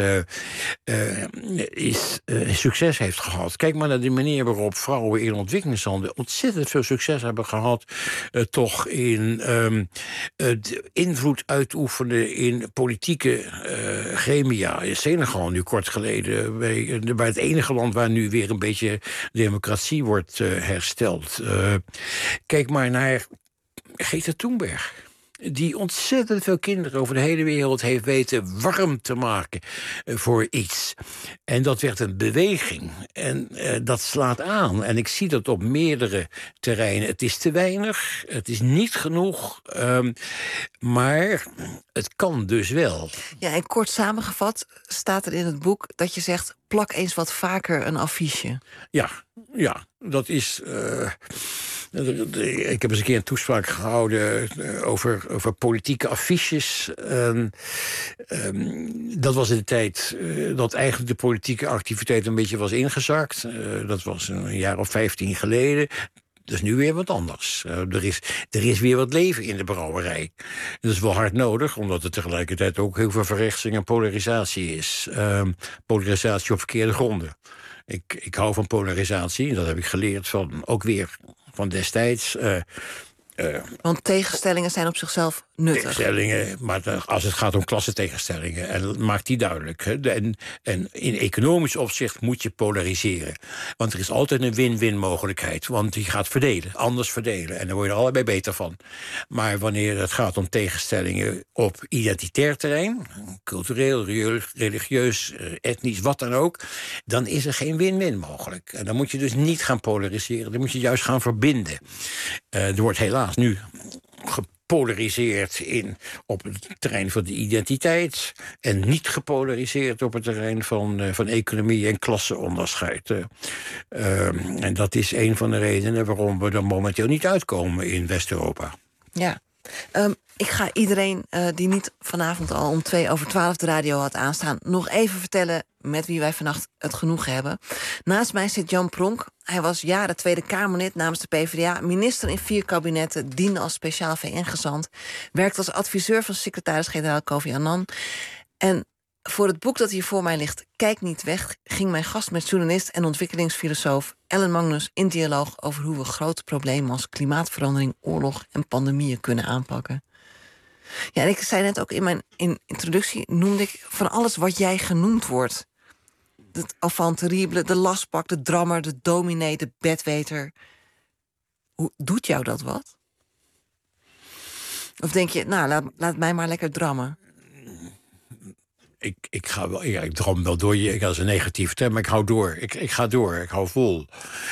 succes heeft gehad. Kijk maar naar de manier waarop vrouwen in ontwikkelingslanden ontzettend veel succes hebben gehad, toch in invloed uitoefenen in politieke gremia. In Senegal nu kort geleden, bij het enige land waar nu weer een beetje democratie wordt hersteld. Kijk maar naar Greta Thunberg, die ontzettend veel kinderen over de hele wereld heeft weten warm te maken voor iets. En dat werd een beweging. En dat slaat aan. En ik zie dat op meerdere terreinen. Het is te weinig, het is niet genoeg, maar het kan dus wel. Ja, en kort samengevat staat er in het boek dat je zegt, plak eens wat vaker een affiche. Ja, dat is... Ik heb eens een keer een toespraak gehouden over politieke affiches. Dat was in de tijd dat eigenlijk de politieke activiteit een beetje was ingezakt. Dat was een jaar of 15 geleden. Dat is nu weer wat anders. Er is weer wat leven in de brouwerij. Dat is wel hard nodig, omdat er tegelijkertijd ook heel veel verrechtsing en polarisatie is. Polarisatie op verkeerde gronden. Ik hou van polarisatie, dat heb ik geleerd van destijds. Want tegenstellingen zijn op zichzelf nuttig. Tegenstellingen, maar als het gaat om klassentegenstellingen, en maakt die duidelijk. Hè. En in economisch opzicht moet je polariseren. Want er is altijd een win-win mogelijkheid. Want die gaat anders verdelen. En daar word je er allebei beter van. Maar wanneer het gaat om tegenstellingen op identitair terrein, cultureel, religieus, etnisch, wat dan ook, dan is er geen win-win mogelijk. En dan moet je dus niet gaan polariseren. Dan moet je juist gaan verbinden. Er wordt helaas nu gepolariseerd op het terrein van de identiteit en niet gepolariseerd op het terrein van economie en klasseonderscheid. En dat is een van de redenen waarom we er momenteel niet uitkomen in West-Europa. Ja. Ik ga iedereen die niet vanavond al om 12:02 de radio had aanstaan nog even vertellen met wie wij vannacht het genoegen hebben. Naast mij zit Jan Pronk. Hij was jaren Tweede Kamerlid namens de PvdA, minister in 4 kabinetten, diende als speciaal VN-gezant, werkte als adviseur van secretaris-generaal Kofi Annan. En voor het boek dat hier voor mij ligt, Kijk niet weg, ging mijn gast met journalist en ontwikkelingsfilosoof Ellen Magnus in dialoog over hoe we grote problemen als klimaatverandering, oorlog en pandemieën kunnen aanpakken. Ja, en ik zei net ook in mijn introductie, noemde ik van alles wat jij genoemd wordt. Het enfant terrible, de lastpak, de drammer, de dominee, de bedweter. Hoe doet jou dat wat? Of denk je, nou, laat mij maar lekker drammen? Ik ga wel, ik dram wel door. Dat is een negatieve term, maar ik hou door. Ik ga door, ik hou vol.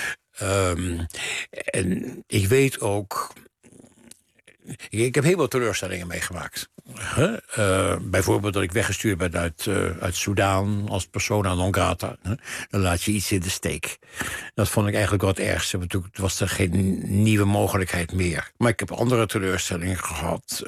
En ik weet ook, ik heb heel veel teleurstellingen meegemaakt. Bijvoorbeeld dat ik weggestuurd ben uit Soudaan als persona non grata. Dan laat je iets in de steek. Dat vond ik eigenlijk wel het ergste, want toen was er geen nieuwe mogelijkheid meer. Maar ik heb andere teleurstellingen gehad.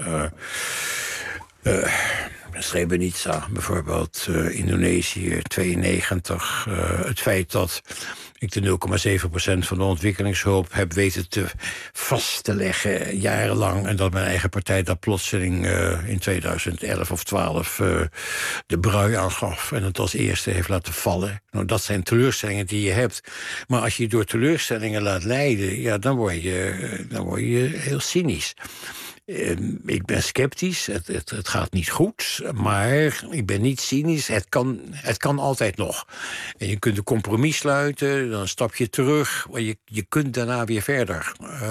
Srebrenica, bijvoorbeeld, Indonesië, 92. Het feit dat ik de 0,7% van de ontwikkelingshulp heb weten vast te leggen jarenlang. En dat mijn eigen partij daar plotseling in 2011 of 12 de brui aangaf. En het als eerste heeft laten vallen. Nou, dat zijn teleurstellingen die je hebt. Maar als je je door teleurstellingen laat leiden, ja, dan word je heel cynisch. Ik ben sceptisch, het gaat niet goed, maar ik ben niet cynisch. Het kan altijd nog. En je kunt een compromis sluiten, dan stap je terug, maar je kunt daarna weer verder.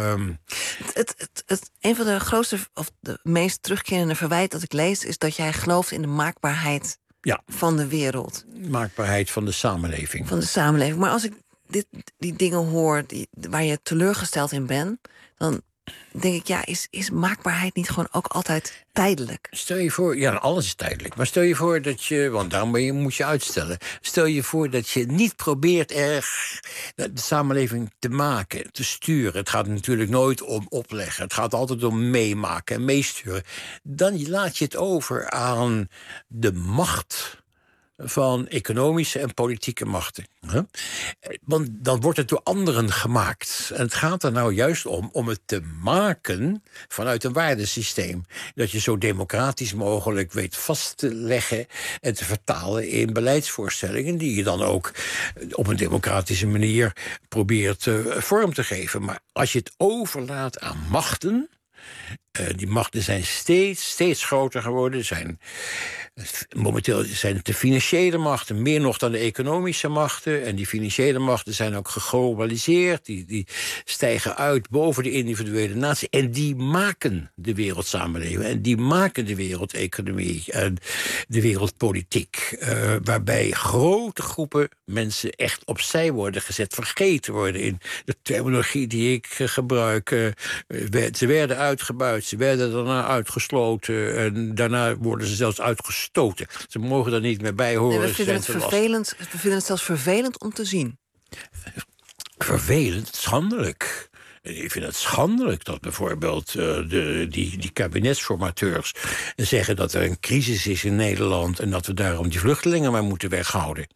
Een van de grootste of de meest terugkerende verwijt dat ik lees is dat jij gelooft in de maakbaarheid van de wereld. Maakbaarheid van de samenleving. Van de samenleving. Maar als ik die dingen hoor waar je teleurgesteld in bent, dan denk ik, ja, is maakbaarheid niet gewoon ook altijd tijdelijk? Stel je voor, ja, alles is tijdelijk. Maar stel je voor dat je, want daarom moet je uitstellen. Stel je voor dat je niet probeert de samenleving te maken, te sturen. Het gaat natuurlijk nooit om opleggen. Het gaat altijd om meemaken en meesturen. Dan laat je het over aan de macht van economische en politieke machten. Want dan wordt het door anderen gemaakt. En het gaat er nou juist om het te maken vanuit een waardesysteem. Dat je zo democratisch mogelijk weet vast te leggen en te vertalen in beleidsvoorstellingen die je dan ook op een democratische manier probeert vorm te geven. Maar als je het overlaat aan machten, die machten zijn steeds groter geworden. Momenteel zijn het de financiële machten, meer nog dan de economische machten. En die financiële machten zijn ook geglobaliseerd. Die stijgen uit boven de individuele natie. En die maken de wereldsamenleving. En die maken de wereldeconomie en de wereldpolitiek. Waarbij grote groepen mensen echt opzij worden gezet, vergeten worden in de terminologie die ik gebruik. Ze werden uitgebuit. Ze werden daarna uitgesloten en daarna worden ze zelfs uitgestoten. Ze mogen er niet meer bij horen. Nee, we vinden het zelfs vervelend om te zien. Vervelend, schandelijk. Ik vind het schandelijk dat bijvoorbeeld die kabinetsformateurs zeggen dat er een crisis is in Nederland en dat we daarom die vluchtelingen maar moeten weghouden.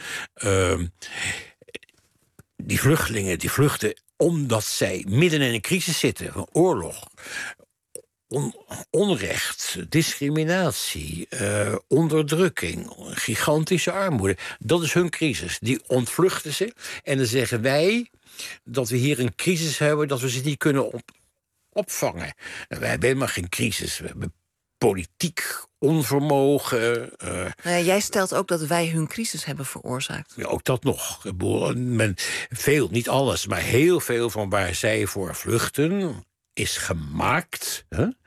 Die vluchtelingen die vluchten omdat zij midden in een crisis zitten, een oorlog. Onrecht, discriminatie, onderdrukking, gigantische armoede. Dat is hun crisis. Die ontvluchten ze. En dan zeggen wij dat we hier een crisis hebben, dat we ze niet kunnen opvangen. En wij hebben helemaal geen crisis. We hebben politiek onvermogen. Jij stelt ook dat wij hun crisis hebben veroorzaakt. Ja, ook dat nog. Veel, niet alles, maar heel veel van waar zij voor vluchten is gemaakt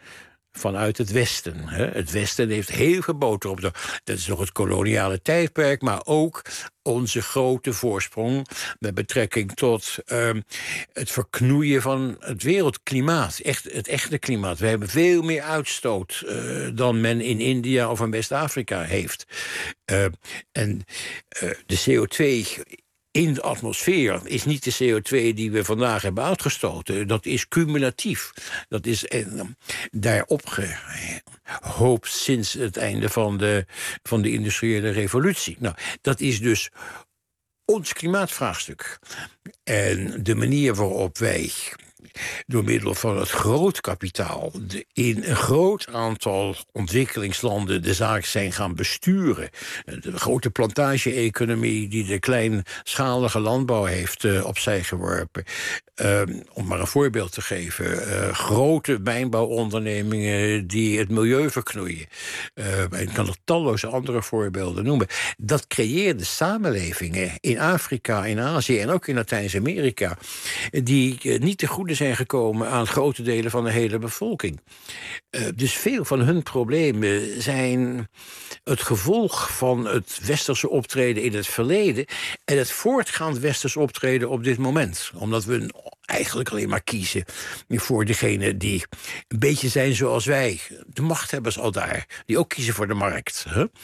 vanuit het Westen. Het Westen heeft heel veel boter op de... Dat is nog het koloniale tijdperk, maar ook onze grote voorsprong met betrekking tot het verknoeien van het wereldklimaat. Het echte klimaat. We hebben veel meer uitstoot dan men in India of in West-Afrika heeft. En de CO2... in de atmosfeer is niet de CO2 die we vandaag hebben uitgestoten. Dat is cumulatief. Dat is daarop gehoopt sinds het einde van de industriële revolutie. Nou, dat is dus ons klimaatvraagstuk. En de manier waarop wij door middel van het grootkapitaal in een groot aantal ontwikkelingslanden de zaak zijn gaan besturen. De grote plantage-economie die de kleinschalige landbouw heeft opzij geworpen. Om maar een voorbeeld te geven. Grote mijnbouwondernemingen die het milieu verknoeien. Ik kan nog talloze andere voorbeelden noemen. Dat creëerde samenlevingen in Afrika, in Azië en ook in Latijns-Amerika die niet te goede zijn gekomen aan grote delen van de hele bevolking. Dus veel van hun problemen zijn het gevolg van het westerse optreden in het verleden en het voortgaand westers optreden op dit moment. Omdat we eigenlijk alleen maar kiezen voor degenen die een beetje zijn zoals wij. De machthebbers al daar, die ook kiezen voor de markt.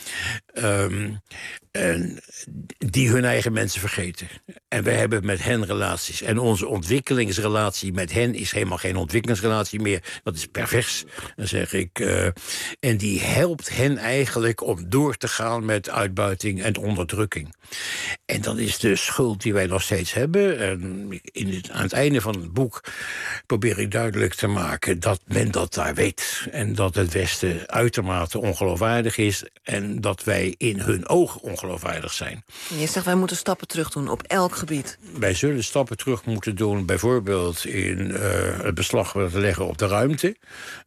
En die hun eigen mensen vergeten. En wij hebben met hen relaties. En onze ontwikkelingsrelatie met hen is helemaal geen ontwikkelingsrelatie meer. Dat is pervers, dan zeg ik. En die helpt hen eigenlijk om door te gaan met uitbuiting en onderdrukking. En dat is de schuld die wij nog steeds hebben. En aan het einde van het boek probeer ik duidelijk te maken dat men dat daar weet. En dat het Westen uitermate ongeloofwaardig is. En dat wij in hun ogen ongeloofwaardig zijn. Je zegt wij moeten stappen terug doen op elk gebied. Wij zullen stappen terug moeten doen, bijvoorbeeld in het beslag te leggen op de ruimte.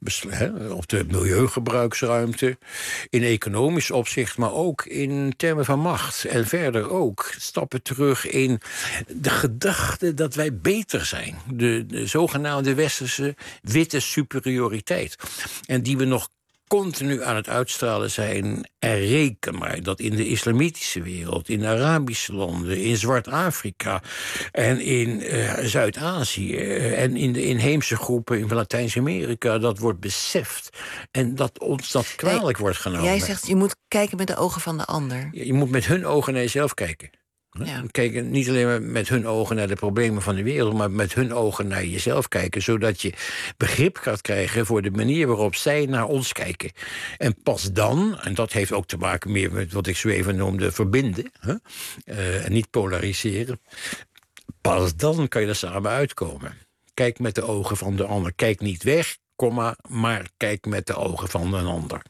Op de milieugebruiksruimte. In economisch opzicht, maar ook in termen van macht. En verder ook stappen terug in de gedachte dat wij beter zijn. De zogenaamde westerse witte superioriteit. En die we nog continu aan het uitstralen zijn. En reken maar dat in de islamitische wereld, in Arabische landen, in Zwart-Afrika en in Zuid-Azië en in de inheemse groepen in Latijns-Amerika dat wordt beseft. En dat ons dat kwalijk wordt genomen. Jij zegt, je moet kijken met de ogen van de ander. Je moet met hun ogen naar jezelf kijken. Ja. Kijken niet alleen maar met hun ogen naar de problemen van de wereld, maar met hun ogen naar jezelf kijken, zodat je begrip gaat krijgen voor de manier waarop zij naar ons kijken. En pas dan, en dat heeft ook te maken meer met wat ik zo even noemde verbinden, en niet polariseren, pas dan kan je er samen uitkomen. Kijk met de ogen van de ander. Kijk niet weg, maar kijk met de ogen van een ander.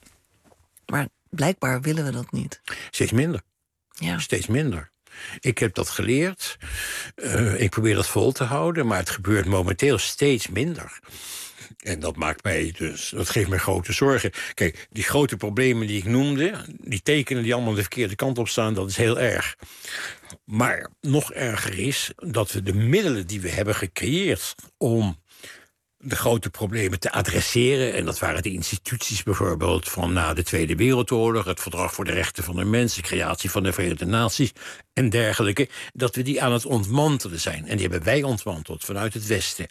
Maar blijkbaar willen we dat niet. Steeds minder. Ja. Steeds minder. Ik heb dat geleerd. Ik probeer dat vol te houden, maar het gebeurt momenteel steeds minder. En dat geeft mij grote zorgen. Kijk, die grote problemen die ik noemde, die tekenen die allemaal de verkeerde kant op staan, dat is heel erg. Maar nog erger is dat we de middelen die we hebben gecreëerd om de grote problemen te adresseren, en dat waren de instituties bijvoorbeeld van na de Tweede Wereldoorlog, het Verdrag voor de Rechten van de Mens, de creatie van de Verenigde Naties en dergelijke, dat we die aan het ontmantelen zijn. En die hebben wij ontmanteld vanuit het Westen.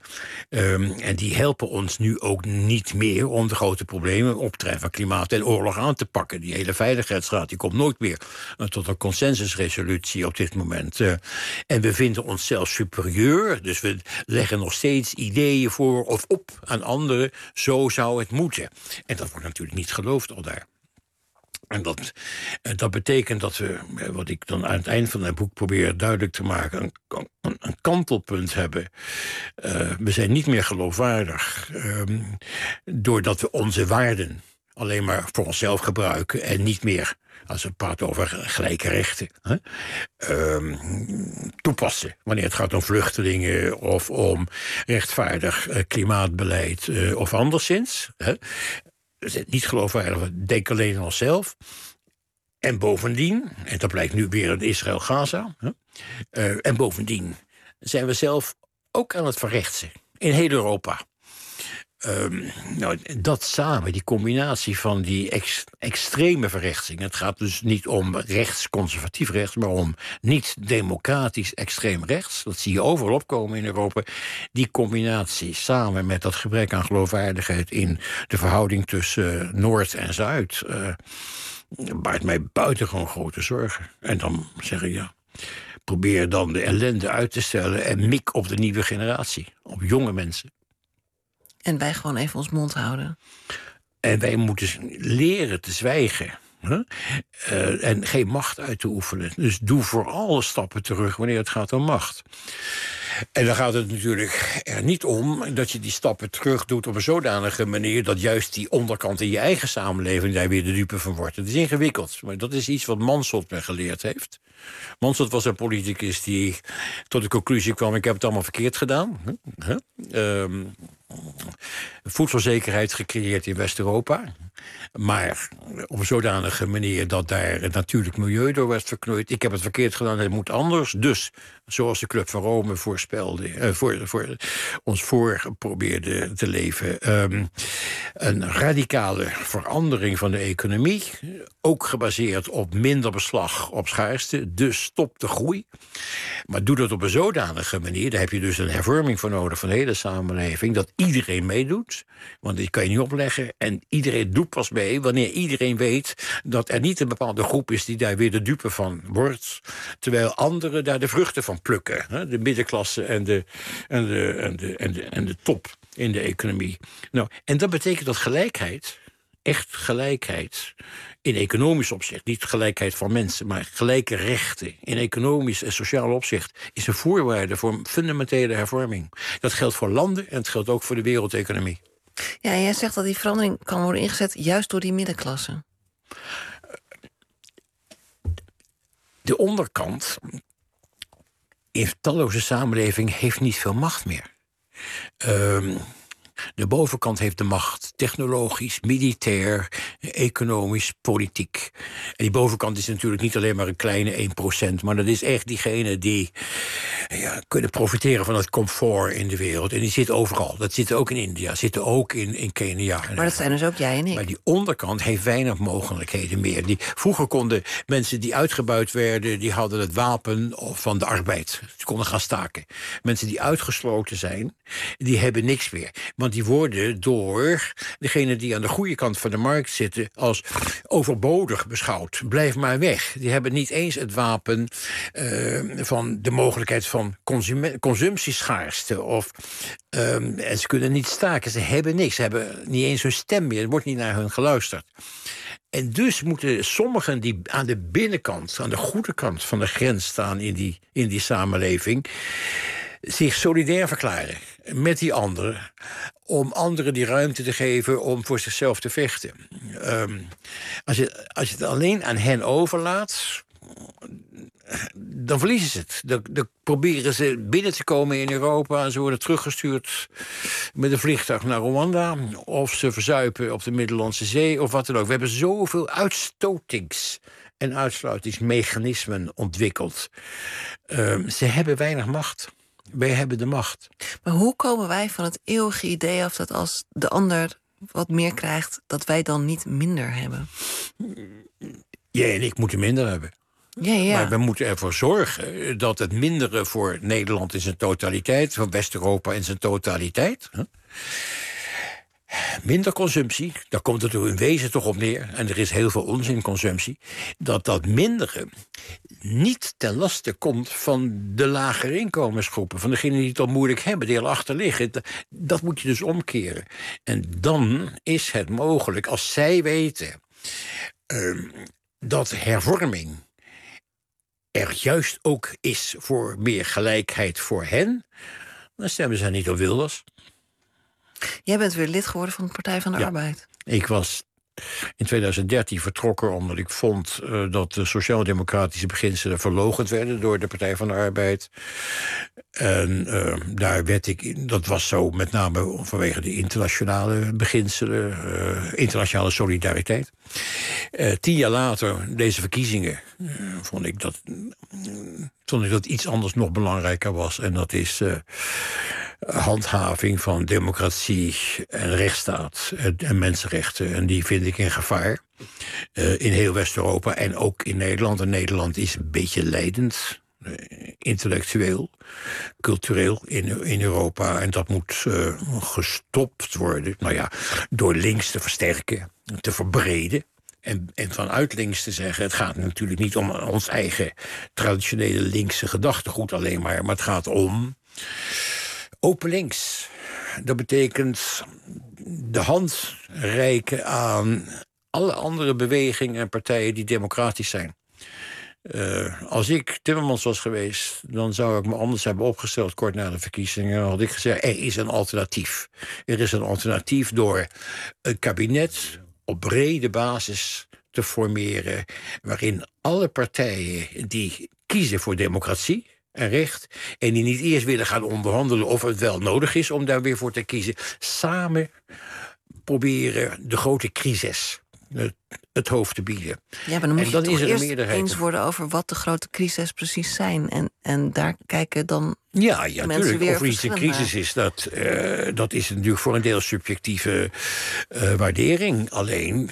En die helpen ons nu ook niet meer om de grote problemen, optreden van klimaat en oorlog aan te pakken. Die hele Veiligheidsraad die komt nooit meer tot een consensusresolutie op dit moment. En we vinden onszelf superieur, dus we leggen nog steeds ideeën voor of op aan anderen, zo zou het moeten. En dat wordt natuurlijk niet geloofd al daar. En dat betekent dat we, wat ik dan aan het eind van het boek probeer duidelijk te maken, een kantelpunt hebben. We zijn niet meer geloofwaardig, doordat we onze waarden alleen maar voor onszelf gebruiken en niet meer, als we praten over gelijke rechten, toepassen. Wanneer het gaat om vluchtelingen of om rechtvaardig klimaatbeleid of anderszins. We zijn niet geloofwaardig, we denken alleen aan onszelf. En bovendien, en dat blijkt nu weer in Israël-Gaza, en bovendien zijn we zelf ook aan het verrechtsen. In heel Europa. Dat samen, die combinatie van die extreme verrechtsing. Het gaat dus niet om conservatief rechts, maar om niet-democratisch extreem rechts. Dat zie je overal opkomen in Europa. Die combinatie samen met dat gebrek aan geloofwaardigheid in de verhouding tussen Noord en Zuid baart mij buitengewoon grote zorgen. En dan zeg ik probeer dan de ellende uit te stellen en mik op de nieuwe generatie, op jonge mensen. En wij gewoon even ons mond houden. En wij moeten leren te zwijgen. En geen macht uit te oefenen. Dus doe vooral stappen terug wanneer het gaat om macht. En dan gaat het natuurlijk er niet om dat je die stappen terug doet op een zodanige manier dat juist die onderkant in je eigen samenleving daar weer de dupe van wordt. Het is ingewikkeld, maar dat is iets wat Mansholt me geleerd heeft. Mansholt was een politicus die tot de conclusie kwam: ik heb het allemaal verkeerd gedaan. Voedselzekerheid gecreëerd in West-Europa, maar op een zodanige manier dat daar het natuurlijk milieu door werd verknoeid. Ik heb het verkeerd gedaan, het moet anders. Dus, zoals de Club van Rome voorspelde, ons voor probeerde te leven, een radicale verandering van de economie, ook gebaseerd op minder beslag op schaarste, dus stop de groei. Maar doe dat op een zodanige manier, daar heb je dus een hervorming voor nodig van de hele samenleving, dat iedereen meedoet, want die kan je niet opleggen. En iedereen doet pas mee wanneer iedereen weet dat er niet een bepaalde groep is die daar weer de dupe van wordt, terwijl anderen daar de vruchten van plukken. Hè? De middenklasse en de top in de economie. Nou, en dat betekent dat gelijkheid, echt gelijkheid, in economisch opzicht, niet gelijkheid van mensen, maar gelijke rechten in economisch en sociaal opzicht, is een voorwaarde voor een fundamentele hervorming. Dat geldt voor landen en het geldt ook voor de wereldeconomie. Ja, en jij zegt dat die verandering kan worden ingezet juist door die middenklasse. De onderkant in talloze samenlevingen heeft niet veel macht meer. De bovenkant heeft de macht, technologisch, militair, economisch, politiek. En die bovenkant is natuurlijk niet alleen maar een kleine 1%... maar dat is echt diegene die kunnen profiteren van het comfort in de wereld. En die zit overal. Dat zit ook in India, zitten ook in Kenia. Maar dat zijn dus ook jij en ik. Maar die onderkant heeft weinig mogelijkheden meer. Vroeger konden mensen die uitgebuit werden, die hadden het wapen van de arbeid. Ze konden gaan staken. Mensen die uitgesloten zijn, die hebben niks meer. Want die worden door degenen die aan de goede kant van de markt zitten als overbodig beschouwd. Blijf maar weg. Die hebben niet eens het wapen van de mogelijkheid van consumptieschaarste. En ze kunnen niet staken. Ze hebben niks. Ze hebben niet eens hun stem meer. Er wordt niet naar hun geluisterd. En dus moeten sommigen die aan de binnenkant, aan de goede kant van de grens staan in die samenleving, zich solidair verklaren met die anderen, om anderen die ruimte te geven om voor zichzelf te vechten. Als je het alleen aan hen overlaat, dan verliezen ze het. Dan proberen ze binnen te komen in Europa en ze worden teruggestuurd met een vliegtuig naar Rwanda, of ze verzuipen op de Middellandse Zee of wat dan ook. We hebben zoveel uitstotings- en uitsluitingsmechanismen ontwikkeld. Ze hebben weinig macht. Wij hebben de macht. Maar hoe komen wij van het eeuwige idee af dat als de ander wat meer krijgt, dat wij dan niet minder hebben? Jij en ik moeten minder hebben. Ja. Maar we moeten ervoor zorgen dat het mindere voor Nederland in zijn totaliteit, voor West-Europa in zijn totaliteit, minder consumptie, daar komt het in wezen toch op neer, en er is heel veel onzinconsumptie, dat mindere niet ten laste komt van de lagere inkomensgroepen, van degenen die het al moeilijk hebben, die al achter liggen. Dat moet je dus omkeren. En dan is het mogelijk, als zij weten dat hervorming er juist ook is voor meer gelijkheid voor hen, dan stemmen ze niet op Wilders. Jij bent weer lid geworden van de Partij van de Arbeid. Ik was in 2013 vertrokken omdat ik vond dat de sociaal-democratische beginselen verloochend werden door de Partij van de Arbeid. En daar werd ik, dat was zo met name vanwege de internationale beginselen, internationale solidariteit. 10 jaar later, deze verkiezingen, vond ik dat iets anders nog belangrijker was. En dat is handhaving van democratie en rechtsstaat en mensenrechten. En die vind ik in gevaar. In heel West-Europa en ook in Nederland. En Nederland is een beetje leidend. Intellectueel, cultureel in Europa. En dat moet gestopt worden. Nou ja, door links te versterken, te verbreden. En vanuit links te zeggen, het gaat natuurlijk niet om ons eigen traditionele linkse gedachtegoed alleen maar het gaat om open links. Dat betekent de hand reiken aan alle andere bewegingen en partijen die democratisch zijn. Als ik Timmermans was geweest, dan zou ik me anders hebben opgesteld kort na de verkiezingen. Dan had ik gezegd, er is een alternatief. Er is een alternatief door een kabinet op brede basis te formeren, waarin alle partijen die kiezen voor democratie en recht, en die niet eerst willen gaan onderhandelen of het wel nodig is om daar weer voor te kiezen, samen proberen de grote crisis het hoofd te bieden. Ja, maar dan moet je toch eerst meerderheid eens worden over wat de grote crises precies zijn. En daar kijken dan ja, mensen natuurlijk. weer Of iets een crisis is, dat is natuurlijk voor een deel subjectieve waardering. Alleen,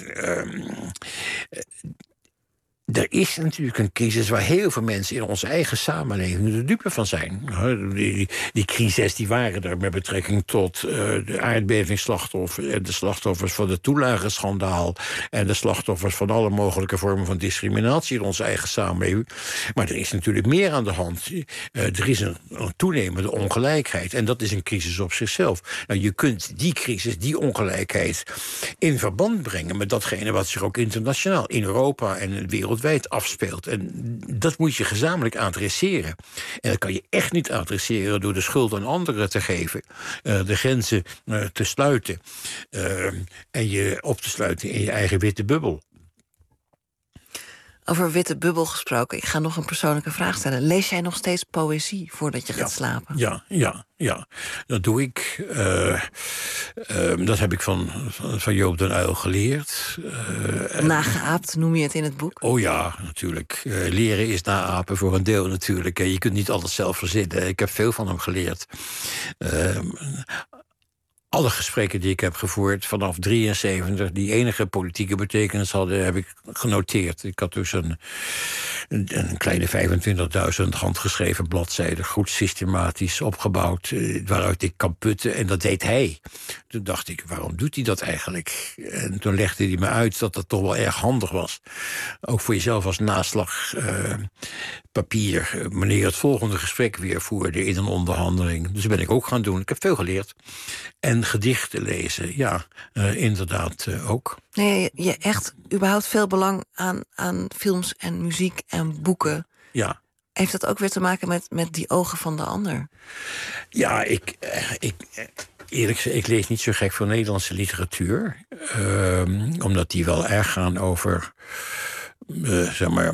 er is natuurlijk een crisis waar heel veel mensen in onze eigen samenleving de dupe van zijn. Die crisis die waren er met betrekking tot de aardbevingsslachtoffers en de slachtoffers van de toelagenschandaal en de slachtoffers van alle mogelijke vormen van discriminatie in onze eigen samenleving. Maar er is natuurlijk meer aan de hand. Er is een toenemende ongelijkheid en dat is een crisis op zichzelf. Nou, je kunt die crisis, die ongelijkheid in verband brengen met datgene wat zich ook internationaal in Europa en wereldwijd afspeelt. En dat moet je gezamenlijk adresseren. En dat kan je echt niet adresseren door de schuld aan anderen te geven, de grenzen te sluiten en je op te sluiten in je eigen witte bubbel. Over witte bubbel gesproken, ik ga nog een persoonlijke vraag stellen. Lees jij nog steeds poëzie voordat je gaat slapen? Ja, dat doe ik. Dat heb ik van Joop den Uyl geleerd. Nageaapt noem je het in het boek? Oh ja, natuurlijk. Leren is naapen voor een deel natuurlijk. Je kunt niet alles zelf verzinnen. Ik heb veel van hem geleerd. Alle gesprekken die ik heb gevoerd vanaf 1973... die enige politieke betekenis hadden, heb ik genoteerd. Ik had dus een kleine 25.000 handgeschreven bladzijden, goed systematisch opgebouwd, waaruit ik kan putten. En dat deed hij. Toen dacht ik, waarom doet hij dat eigenlijk? En toen legde hij me uit dat dat toch wel erg handig was. Ook voor jezelf als naslagpapier. Wanneer het volgende gesprek weer voerde in een onderhandeling. Dus dat ben ik ook gaan doen. Ik heb veel geleerd. En gedichten lezen, ja, inderdaad ook. Nee, je echt überhaupt veel belang aan films en muziek en boeken. Ja. Heeft dat ook weer te maken met die ogen van de ander? Ja, eerlijk gezegd, ik lees niet zo gek veel Nederlandse literatuur. Omdat die wel erg gaan over, zeg maar,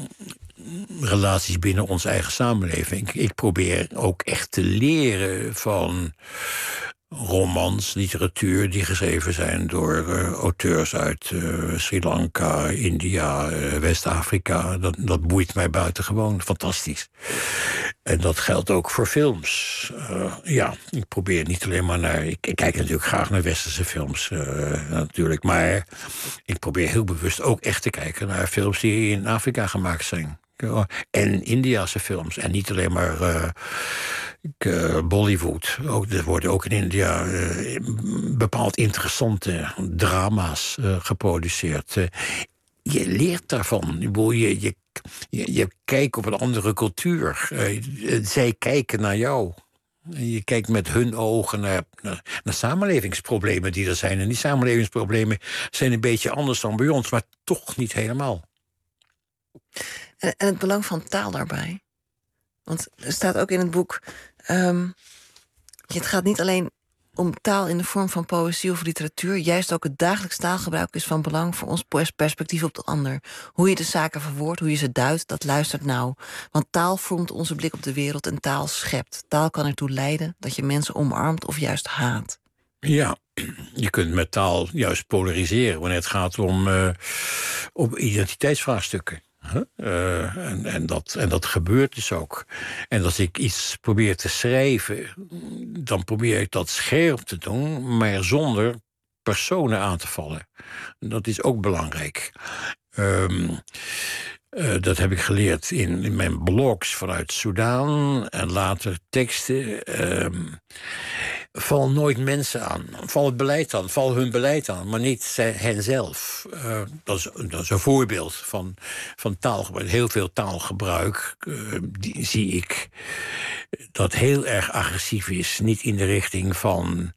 relaties binnen onze eigen samenleving. Ik probeer ook echt te leren van romans, literatuur die geschreven zijn door auteurs uit Sri Lanka, India, West-Afrika. Dat boeit mij buitengewoon, fantastisch. En dat geldt ook voor films. Ja, ik probeer niet alleen maar naar... Ik kijk natuurlijk graag naar westerse films, natuurlijk. Maar ik probeer heel bewust ook echt te kijken naar films die in Afrika gemaakt zijn. En Indiase films. En niet alleen maar Bollywood. Er worden ook in India bepaald interessante drama's geproduceerd. Je leert daarvan. Je kijkt op een andere cultuur. Zij kijken naar jou. Je kijkt met hun ogen naar samenlevingsproblemen die er zijn. En die samenlevingsproblemen zijn een beetje anders dan bij ons, maar toch niet helemaal. En het belang van taal daarbij. Want er staat ook in het boek, het gaat niet alleen om taal in de vorm van poëzie of literatuur. Juist ook het dagelijks taalgebruik is van belang voor ons perspectief op de ander. Hoe je de zaken verwoordt, hoe je ze duidt, dat luistert nauw. Want taal vormt onze blik op de wereld en taal schept. Taal kan ertoe leiden dat je mensen omarmt of juist haat. Ja, je kunt met taal juist polariseren wanneer het gaat om identiteitsvraagstukken. En dat gebeurt dus ook. En als ik iets probeer te schrijven, dan probeer ik dat scherp te doen, maar zonder personen aan te vallen. Dat is ook belangrijk. Dat heb ik geleerd in mijn blogs vanuit Soudaan en later teksten. Val nooit mensen aan. Val het beleid aan. Val hun beleid aan, maar niet henzelf. Dat is een voorbeeld van taalgebruik. Heel veel taalgebruik zie ik dat heel erg agressief is. Niet in de richting van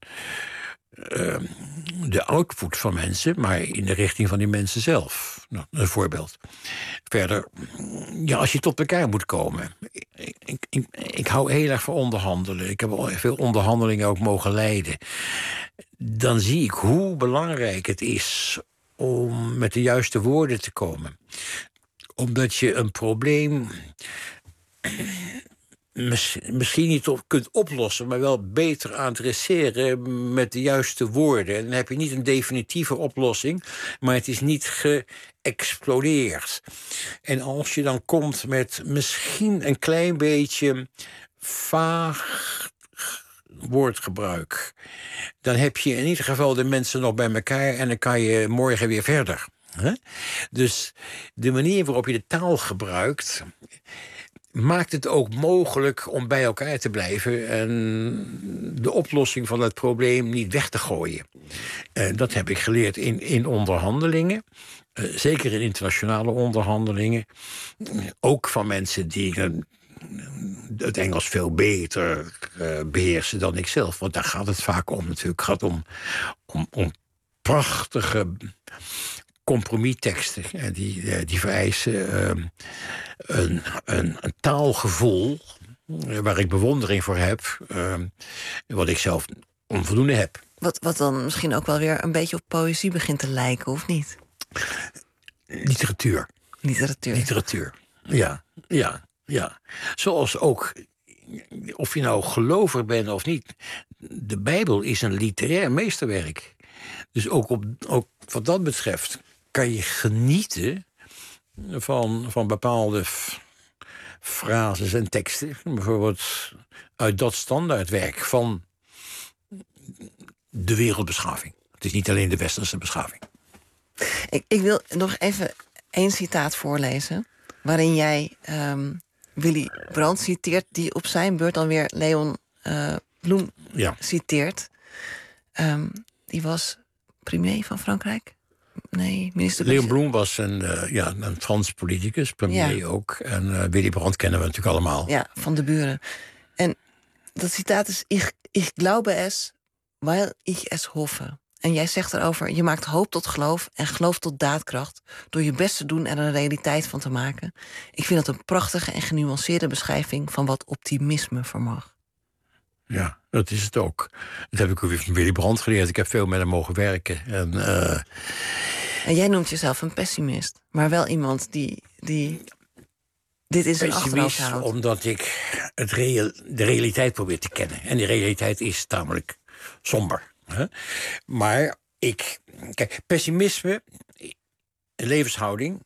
de output van mensen, maar in de richting van die mensen zelf. Nou, een voorbeeld. Verder, ja, als je tot elkaar moet komen. Ik hou heel erg van onderhandelen. Ik heb al veel onderhandelingen ook mogen leiden. Dan zie ik hoe belangrijk het is om met de juiste woorden te komen. Omdat je een probleem misschien niet kunt oplossen, maar wel beter adresseren met de juiste woorden. En dan heb je niet een definitieve oplossing, maar het is niet geëxplodeerd. En als je dan komt met misschien een klein beetje vaag woordgebruik, dan heb je in ieder geval de mensen nog bij elkaar en dan kan je morgen weer verder. Dus de manier waarop je de taal gebruikt maakt het ook mogelijk om bij elkaar te blijven en de oplossing van het probleem niet weg te gooien. Dat heb ik geleerd in onderhandelingen. Zeker in internationale onderhandelingen. Ook van mensen die het Engels veel beter beheersen dan ik zelf. Want daar gaat het vaak om natuurlijk. Het gaat om prachtige compromisteksten. Die vereisen een taalgevoel waar ik bewondering voor heb, wat ik zelf onvoldoende heb. Wat dan misschien ook wel weer een beetje op poëzie begint te lijken, of niet? Literatuur. Ja. Zoals ook, of je nou gelovig bent of niet, de Bijbel is een literair meesterwerk. Dus ook wat dat betreft kan je genieten van bepaalde frases en teksten. Bijvoorbeeld uit dat standaardwerk van de wereldbeschaving. Het is niet alleen de westerse beschaving. Ik wil nog even één citaat voorlezen, waarin jij Willy Brandt citeert, die op zijn beurt dan weer Leon Blum citeert. Die was premier van Frankrijk? Nee, minister. Leon Blum was een Frans politicus, premier ook. En Willy Brandt kennen we natuurlijk allemaal. Ja, van de buren. En dat citaat is: Ich glaube es, weil ich es hoffe. En jij zegt erover: je maakt hoop tot geloof en geloof tot daadkracht door je best te doen en er een realiteit van te maken. Ik vind dat een prachtige en genuanceerde beschrijving van wat optimisme vermag. Ja, dat is het ook. Dat heb ik ook weer van Willy Brandt geleerd. Ik heb veel met hem mogen werken. En jij noemt jezelf een pessimist, maar wel iemand die dit in zijn achterhoofd houdt. Omdat ik de realiteit probeer te kennen. En die realiteit is tamelijk somber. Maar kijk, pessimisme, een levenshouding,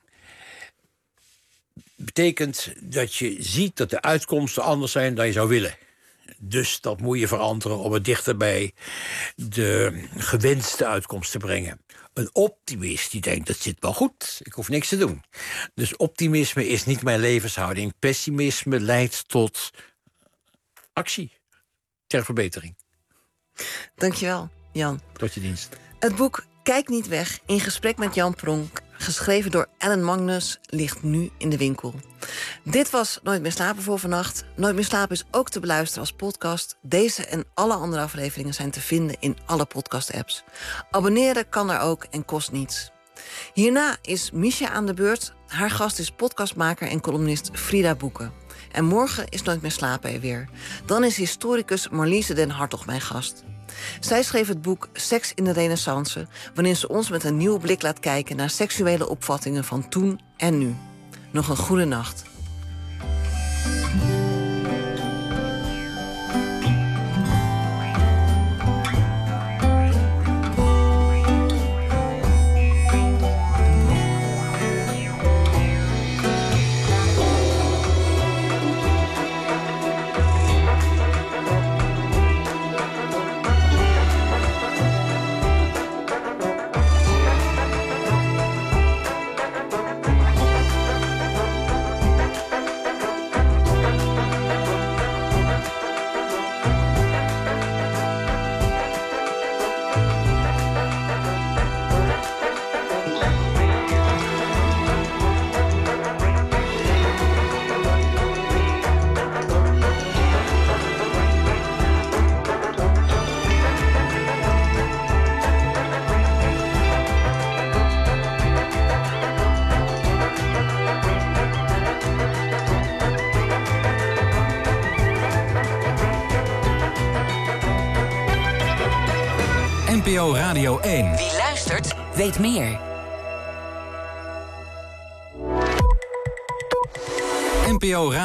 betekent dat je ziet dat de uitkomsten anders zijn dan je zou willen. Dus dat moet je veranderen om het dichter bij de gewenste uitkomst te brengen. Een optimist die denkt, dat zit wel goed, ik hoef niks te doen. Dus optimisme is niet mijn levenshouding. Pessimisme leidt tot actie ter verbetering. Dankjewel, Jan. Tot je dienst. Het boek Kijk niet weg, in gesprek met Jan Pronk, geschreven door Ellen Magnus, ligt nu in de winkel. Dit was Nooit meer slapen voor vannacht. Nooit meer slapen is ook te beluisteren als podcast. Deze en alle andere afleveringen zijn te vinden in alle podcast-apps. Abonneren kan er ook en kost niets. Hierna is Misha aan de beurt. Haar gast is podcastmaker en columnist Frida Boeken. En morgen is Nooit meer slapen er weer. Dan is historicus Marliese den Hartog mijn gast. Zij schreef het boek Seks in de Renaissance, waarin ze ons met een nieuwe blik laat kijken naar seksuele opvattingen van toen en nu. Nog een goede nacht. NPO Radio 1. Wie luistert, weet meer. NPO Radio